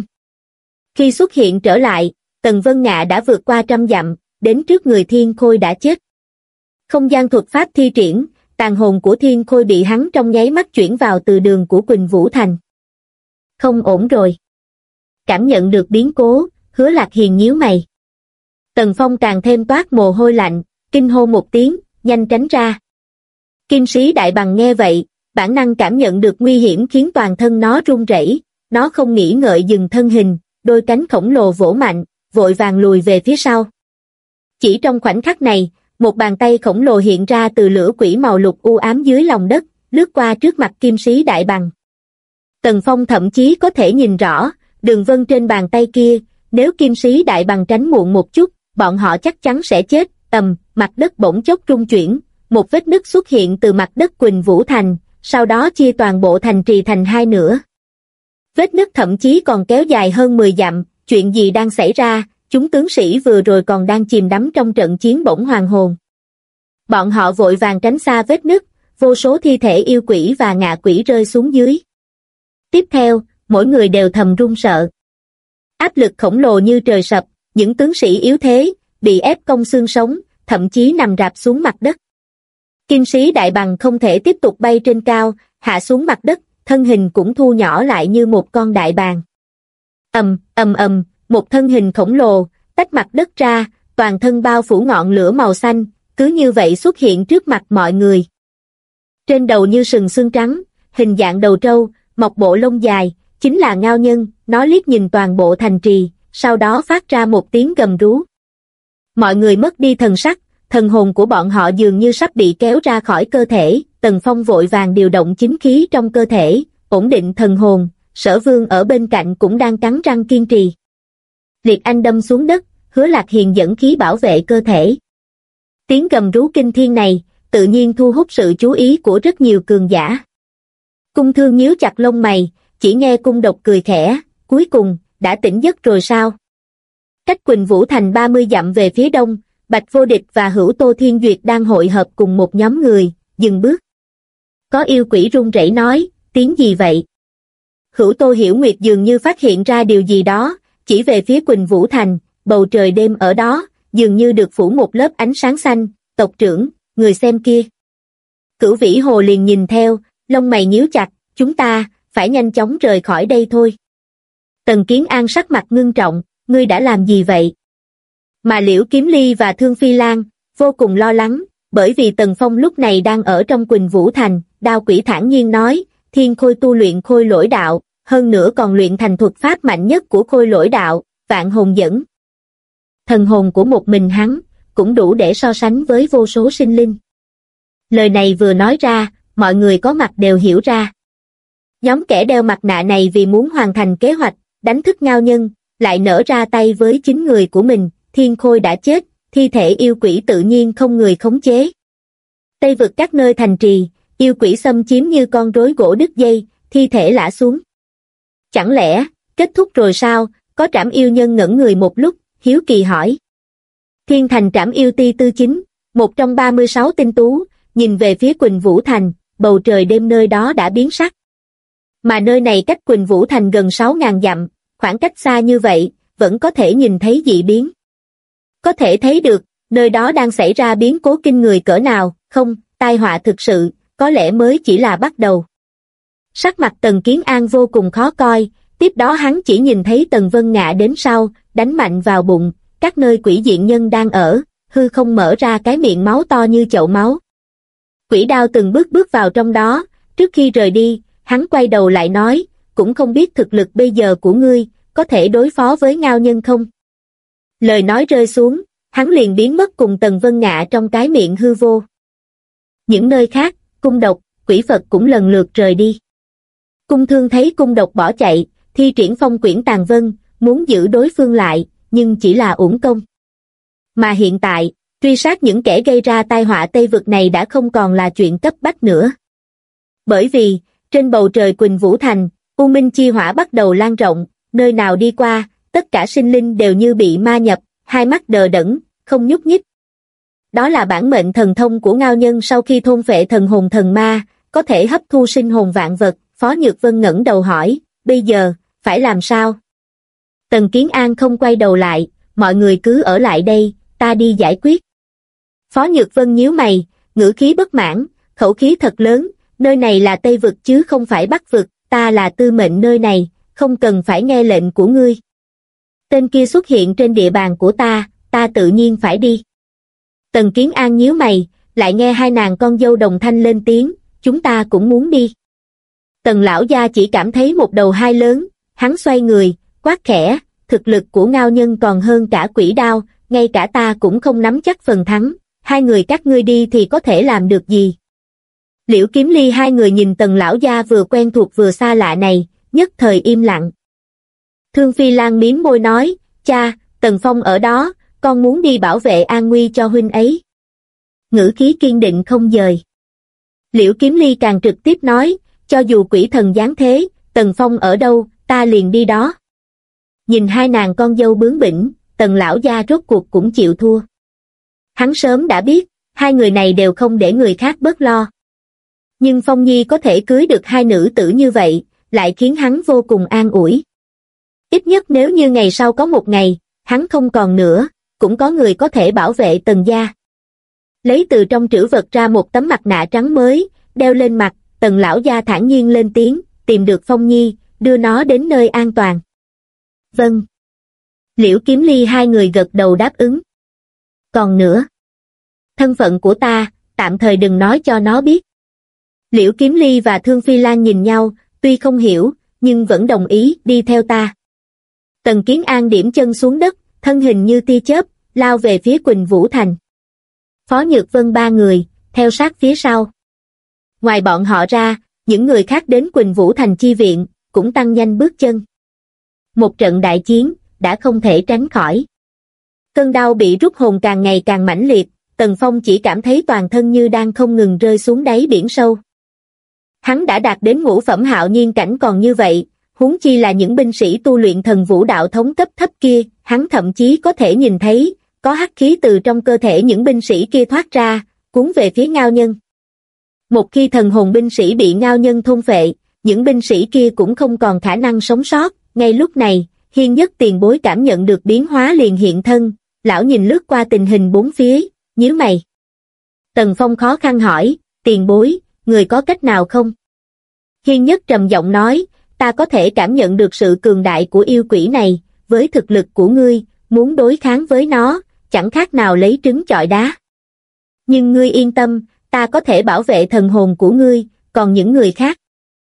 Khi xuất hiện trở lại, Tần Vân Ngạ đã vượt qua 100 dặm, đến trước người Thiên Khôi đã chết. Không gian thuật pháp thi triển, tàn hồn của Thiên Khôi bị hắn trong nháy mắt chuyển vào từ đường của Quỳnh Vũ Thành. Không ổn rồi. Cảm nhận được biến cố, Hứa Lạc Hiền nhíu mày. Tần Phong càng thêm toát mồ hôi lạnh, kinh hô một tiếng, nhanh tránh ra. Kim Sĩ Đại Bằng nghe vậy, Bản năng cảm nhận được nguy hiểm khiến toàn thân nó run rẩy, nó không nghĩ ngợi dừng thân hình, đôi cánh khổng lồ vỗ mạnh, vội vàng lùi về phía sau. Chỉ trong khoảnh khắc này, một bàn tay khổng lồ hiện ra từ lửa quỷ màu lục u ám dưới lòng đất, lướt qua trước mặt kim sĩ đại bằng. Tần Phong thậm chí có thể nhìn rõ đường vân trên bàn tay kia, nếu kim sĩ đại bằng tránh muộn một chút, bọn họ chắc chắn sẽ chết. Mặt đất bỗng chốc rung chuyển, một vết nứt xuất hiện từ mặt đất Quỳnh Vũ Thành, sau đó chia toàn bộ thành trì thành hai nửa. Vết nứt thậm chí còn kéo dài hơn 10 dặm, chuyện gì đang xảy ra, chúng tướng sĩ vừa rồi còn đang chìm đắm trong trận chiến bỗng hoàn hồn. Bọn họ vội vàng tránh xa vết nứt, vô số thi thể yêu quỷ và ngạ quỷ rơi xuống dưới. Tiếp theo, mỗi người đều thầm run sợ. Áp lực khổng lồ như trời sập, những tướng sĩ yếu thế, bị ép cong xương sống, thậm chí nằm rạp xuống mặt đất. Kim sĩ đại bằng không thể tiếp tục bay trên cao, hạ xuống mặt đất, thân hình cũng thu nhỏ lại như một con đại bàng. Một thân hình khổng lồ, tách mặt đất ra, toàn thân bao phủ ngọn lửa màu xanh, cứ như vậy xuất hiện trước mặt mọi người. Trên đầu như sừng xương trắng, hình dạng đầu trâu, mọc bộ lông dài, chính là Ngao Nhân, nó liếc nhìn toàn bộ thành trì, sau đó phát ra một tiếng gầm rú. Mọi người mất đi thần sắc, thần hồn của bọn họ dường như sắp bị kéo ra khỏi cơ thể. Tần Phong vội vàng điều động chính khí trong cơ thể, ổn định thần hồn. Sở Vương ở bên cạnh cũng đang cắn răng kiên trì. Liệt Anh đâm xuống đất, Hứa Lạc Hiền dẫn khí bảo vệ cơ thể. Tiếng gầm rú kinh thiên này tự nhiên thu hút sự chú ý của rất nhiều cường giả. Cung Thương nhíu chặt lông mày, chỉ nghe Cung Độc cười khẽ, cuối cùng đã tỉnh giấc rồi sao? Cách Quỳnh Vũ Thành 30 dặm về phía đông, Bạch Vô Địch và Hữu Tô Thiên Duyệt đang hội hợp cùng một nhóm người, dừng bước. Có yêu quỷ run rẩy nói, tiếng gì vậy? Hữu Tô Hiểu Nguyệt dường như phát hiện ra điều gì đó, chỉ về phía Quỳnh Vũ Thành, bầu trời đêm ở đó, dường như được phủ một lớp ánh sáng xanh. Tộc trưởng, người xem kia. Cửu Vĩ Hồ liền nhìn theo, lông mày nhíu chặt, chúng ta phải nhanh chóng rời khỏi đây thôi. Tần Kiến An sắc mặt ngưng trọng, ngươi đã làm gì vậy? Mà Liễu Kiếm Ly và Thương Phi Lan vô cùng lo lắng, bởi vì Tần Phong lúc này đang ở trong Quỳnh Vũ Thành. Đao Quỷ thản nhiên nói, Thiên Khôi tu luyện Khôi Lỗi đạo, hơn nữa còn luyện thành thuật pháp mạnh nhất của Khôi Lỗi đạo, Vạn Hồn Dẫn. Thần hồn của một mình hắn cũng đủ để so sánh với vô số sinh linh. Lời này vừa nói ra, mọi người có mặt đều hiểu ra. Nhóm kẻ đeo mặt nạ này vì muốn hoàn thành kế hoạch đánh thức Ngao Nhân, lại nở ra tay với chính người của mình. Thiên Khôi đã chết, thi thể yêu quỷ tự nhiên không người khống chế. Tây vực các nơi thành trì, yêu quỷ xâm chiếm như con rối gỗ đứt dây, thi thể lả xuống. Chẳng lẽ kết thúc rồi sao? Có Trảm Yêu Nhân ngẩn người một lúc, hiếu kỳ hỏi. Thiên Thành Trảm Yêu Ti Tư Chính, một trong 36 tinh tú, nhìn về phía Quỳnh Vũ Thành, bầu trời đêm nơi đó đã biến sắc. Mà nơi này cách Quỳnh Vũ Thành gần 6.000 dặm, khoảng cách xa như vậy, vẫn có thể nhìn thấy dị biến. Có thể thấy được, nơi đó đang xảy ra biến cố kinh người cỡ nào. Không, tai họa thực sự, có lẽ mới chỉ là bắt đầu. Sắc mặt Tần Kiến An vô cùng khó coi, tiếp đó hắn chỉ nhìn thấy Tần Vân ngã đến sau, đánh mạnh vào bụng, các nơi quỷ diện nhân đang ở, hư không mở ra cái miệng máu to như chậu máu. Quỷ Đao từng bước bước vào trong đó, trước khi rời đi, hắn quay đầu lại nói, cũng không biết thực lực bây giờ của ngươi, có thể đối phó với Ngao Nhân không? Lời nói rơi xuống, hắn liền biến mất cùng Tần Vân Ngạ trong cái miệng hư vô. Những nơi khác, Cung Độc, Quỷ Phật cũng lần lượt rời đi. Cung Thương thấy Cung Độc bỏ chạy, thi triển phong quyển tàn vân, muốn giữ đối phương lại, nhưng chỉ là uổng công. Mà hiện tại, truy sát những kẻ gây ra tai họa Tây vực này đã không còn là chuyện cấp bách nữa. Bởi vì, trên bầu trời Quỳnh Vũ Thành, U Minh chi hỏa bắt đầu lan rộng, nơi nào đi qua, tất cả sinh linh đều như bị ma nhập, hai mắt đờ đẫn, không nhúc nhích. Đó là bản mệnh thần thông của Ngao Nhân sau khi thôn phệ thần hồn thần ma, có thể hấp thu sinh hồn vạn vật. Phó Nhược Vân ngẩng đầu hỏi, bây giờ, phải làm sao? Tần Kiến An không quay đầu lại, mọi người cứ ở lại đây, ta đi giải quyết. Phó Nhược Vân nhíu mày, ngữ khí bất mãn, khẩu khí thật lớn, nơi này là Tây vực chứ không phải Bắc vực, ta là tư mệnh nơi này, không cần phải nghe lệnh của ngươi. Tên kia xuất hiện trên địa bàn của ta tự nhiên phải đi. Tần Kiến An nhíu mày, lại nghe hai nàng con dâu đồng thanh lên tiếng, chúng ta cũng muốn đi. Tần lão gia chỉ cảm thấy một đầu hai lớn, hắn xoay người, quát khẽ, thực lực của Ngao Nhân còn hơn cả quỷ đao, ngay cả ta cũng không nắm chắc phần thắng, hai người các ngươi đi thì có thể làm được gì. Liễu Kiếm Ly hai người nhìn Tần lão gia vừa quen thuộc vừa xa lạ này, nhất thời im lặng. Thương Phi Lan mím môi nói, cha, Tần Phong ở đó, con muốn đi bảo vệ an nguy cho huynh ấy. Ngữ khí kiên định không dời. Liễu Kiếm Ly càng trực tiếp nói, cho dù quỷ thần giáng thế, Tần Phong ở đâu, ta liền đi đó. Nhìn hai nàng con dâu bướng bỉnh, Tần lão gia rốt cuộc cũng chịu thua. Hắn sớm đã biết, hai người này đều không để người khác bớt lo. Nhưng Phong Nhi có thể cưới được hai nữ tử như vậy, lại khiến hắn vô cùng an ủi. Ít nhất nếu như ngày sau có một ngày, hắn không còn nữa, cũng có người có thể bảo vệ Tần gia. Lấy từ trong trữ vật ra một tấm mặt nạ trắng mới, đeo lên mặt, Tần lão gia thản nhiên lên tiếng, tìm được Phong Nhi, đưa nó đến nơi an toàn. Vâng. Liễu Kiếm Ly hai người gật đầu đáp ứng. Còn nữa, thân phận của ta, tạm thời đừng nói cho nó biết. Liễu Kiếm Ly và Thương Phi Lan nhìn nhau, tuy không hiểu, nhưng vẫn đồng ý đi theo ta. Tần Kiến An điểm chân xuống đất, thân hình như tia chớp, lao về phía Quỳnh Vũ Thành. Phó Nhược Vân ba người, theo sát phía sau. Ngoài bọn họ ra, những người khác đến Quỳnh Vũ Thành chi viện, cũng tăng nhanh bước chân. Một trận đại chiến, đã không thể tránh khỏi. Cơn đau bị rút hồn càng ngày càng mãnh liệt, Tần Phong chỉ cảm thấy toàn thân như đang không ngừng rơi xuống đáy biển sâu. Hắn đã đạt đến ngũ phẩm hạo nhiên cảnh còn như vậy, huống chi là những binh sĩ tu luyện thần vũ đạo thống cấp thấp kia, hắn thậm chí có thể nhìn thấy, có hắc khí từ trong cơ thể những binh sĩ kia thoát ra, cuốn về phía Ngao Nhân. Một khi thần hồn binh sĩ bị Ngao Nhân thôn phệ, những binh sĩ kia cũng không còn khả năng sống sót. Ngay lúc này, Hiên Nhất tiền bối cảm nhận được biến hóa liền hiện thân, lão nhìn lướt qua tình hình bốn phía, nhíu mày. Tần Phong khó khăn hỏi, tiền bối, người có cách nào không? Hiên Nhất trầm giọng nói, ta có thể cảm nhận được sự cường đại của yêu quỷ này, với thực lực của ngươi, muốn đối kháng với nó, chẳng khác nào lấy trứng chọi đá. Nhưng ngươi yên tâm, ta có thể bảo vệ thần hồn của ngươi, còn những người khác.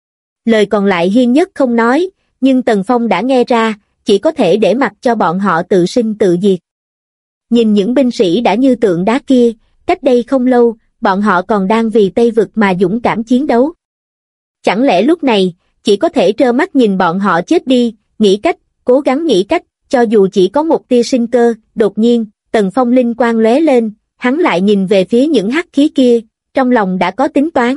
Lời còn lại Hiên Nhất không nói, nhưng Tần Phong đã nghe ra, chỉ có thể để mặc cho bọn họ tự sinh tự diệt. Nhìn những binh sĩ đã như tượng đá kia, cách đây không lâu, bọn họ còn đang vì Tây Vực mà dũng cảm chiến đấu. Chẳng lẽ lúc này, chỉ có thể trơ mắt nhìn bọn họ chết đi, nghĩ cách, cố gắng nghĩ cách, cho dù chỉ có một tia sinh cơ. Đột nhiên, Tần Phong linh quang lóe lên, hắn lại nhìn về phía những hắc khí kia, trong lòng đã có tính toán.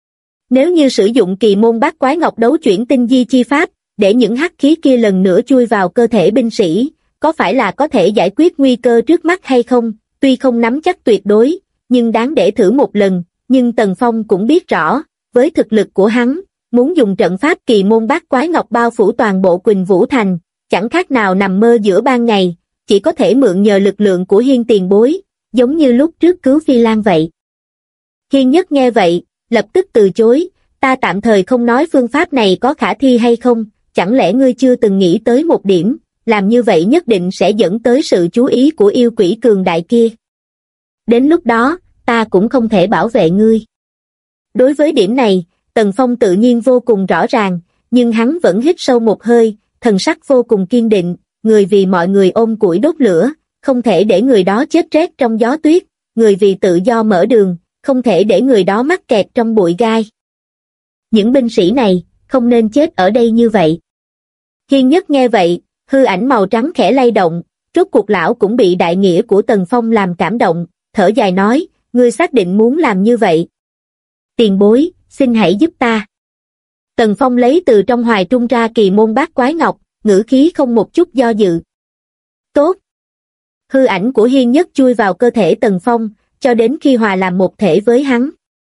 Nếu như sử dụng kỳ môn bát quái ngọc đấu chuyển tinh di chi pháp, để những hắc khí kia lần nữa chui vào cơ thể binh sĩ, có phải là có thể giải quyết nguy cơ trước mắt hay không? Tuy không nắm chắc tuyệt đối, nhưng đáng để thử một lần. Nhưng Tần Phong cũng biết rõ, với thực lực của hắn, muốn dùng trận pháp kỳ môn bát quái ngọc bao phủ toàn bộ Quỳnh Vũ Thành, chẳng khác nào nằm mơ giữa ban ngày, chỉ có thể mượn nhờ lực lượng của Hiên tiền bối, giống như lúc trước cứu Phi Lan vậy. Hiên Nhất nghe vậy, lập tức từ chối, ta tạm thời không nói phương pháp này có khả thi hay không, chẳng lẽ ngươi chưa từng nghĩ tới một điểm, làm như vậy nhất định sẽ dẫn tới sự chú ý của yêu quỷ cường đại kia. Đến lúc đó, ta cũng không thể bảo vệ ngươi. Đối với điểm này, Tần Phong tự nhiên vô cùng rõ ràng, nhưng hắn vẫn hít sâu một hơi, thần sắc vô cùng kiên định, người vì mọi người ôm củi đốt lửa, không thể để người đó chết rét trong gió tuyết, người vì tự do mở đường, không thể để người đó mắc kẹt trong bụi gai. Những binh sĩ này, không nên chết ở đây như vậy. Hiên Nhất nghe vậy, hư ảnh màu trắng khẽ lay động, rốt cuộc lão cũng bị đại nghĩa của Tần Phong làm cảm động, thở dài nói, ngươi xác định muốn làm như vậy. Tiền bối, xin hãy giúp ta. Tần Phong lấy từ trong hoài trung ra kỳ môn bát quái ngọc, ngữ khí không một chút do dự. Tốt. Hư ảnh của Hiên Nhất chui vào cơ thể Tần Phong, cho đến khi hòa làm một thể với hắn.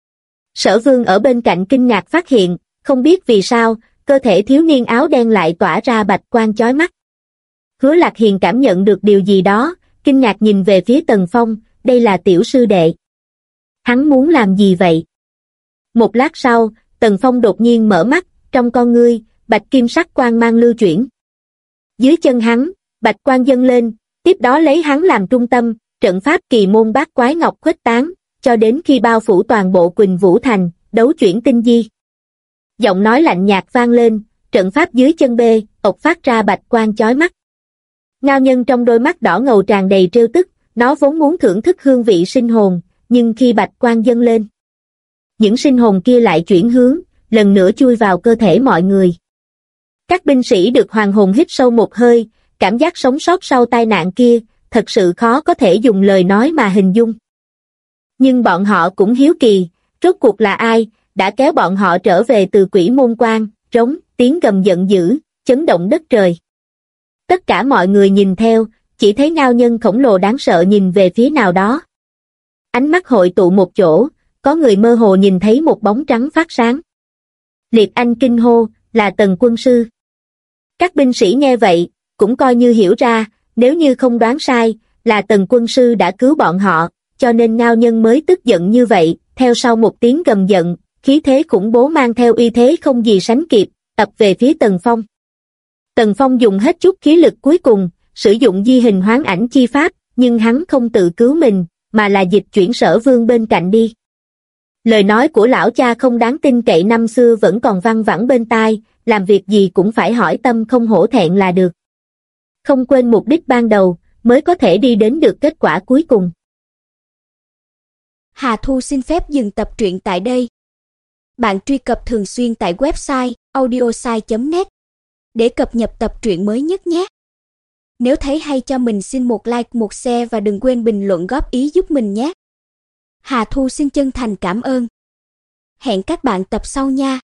Sở Vương ở bên cạnh kinh ngạc phát hiện, không biết vì sao, cơ thể thiếu niên áo đen lại tỏa ra bạch quang chói mắt. Hứa Lạc Hiền cảm nhận được điều gì đó, kinh ngạc nhìn về phía Tần Phong, đây là tiểu sư đệ. Hắn muốn làm gì vậy? Một lát sau, Tần Phong đột nhiên mở mắt, trong con ngươi, bạch kim sắc quang mang lưu chuyển. Dưới chân hắn, bạch quang dâng lên, tiếp đó lấy hắn làm trung tâm, trận pháp kỳ môn bát quái ngọc khuếch tán, cho đến khi bao phủ toàn bộ Quỳnh Vũ Thành, đấu chuyển tinh di. Giọng nói lạnh nhạt vang lên, trận pháp dưới chân bê, ộc phát ra bạch quang chói mắt. Ngao Nhân trong đôi mắt đỏ ngầu tràn đầy trêu tức, nó vốn muốn thưởng thức hương vị sinh hồn, nhưng khi bạch quang dâng lên, những sinh hồn kia lại chuyển hướng, lần nữa chui vào cơ thể mọi người. Các binh sĩ được hoàn hồn hít sâu một hơi, cảm giác sống sót sau tai nạn kia, thật sự khó có thể dùng lời nói mà hình dung. Nhưng bọn họ cũng hiếu kỳ, rốt cuộc là ai, đã kéo bọn họ trở về từ Quỷ Môn Quan, rống, tiếng gầm giận dữ, chấn động đất trời. Tất cả mọi người nhìn theo, chỉ thấy Ngao Nhân khổng lồ đáng sợ nhìn về phía nào đó. Ánh mắt hội tụ một chỗ, có người mơ hồ nhìn thấy một bóng trắng phát sáng. Liệt Anh kinh hô, là Tần quân sư. Các binh sĩ nghe vậy, cũng coi như hiểu ra, nếu như không đoán sai, là Tần quân sư đã cứu bọn họ, cho nên Ngao Nhân mới tức giận như vậy. Theo sau một tiếng gầm giận, khí thế khủng bố mang theo uy thế không gì sánh kịp, ập về phía Tần Phong. Tần Phong dùng hết chút khí lực cuối cùng, sử dụng di hình hoán ảnh chi pháp, nhưng hắn không tự cứu mình, mà là dịch chuyển Sở Vương bên cạnh đi. Lời nói của lão cha không đáng tin cậy năm xưa vẫn còn văng vẳng bên tai, làm việc gì cũng phải hỏi tâm không hổ thẹn là được. Không quên mục đích ban đầu, mới có thể đi đến được kết quả cuối cùng. Hà Thu xin phép dừng tập truyện tại đây. Bạn truy cập thường xuyên tại website audiosai.net để cập nhật tập truyện mới nhất nhé. Nếu thấy hay cho mình xin một like, một share và đừng quên bình luận góp ý giúp mình nhé. Hà Thu xin chân thành cảm ơn. Hẹn các bạn tập sau nha.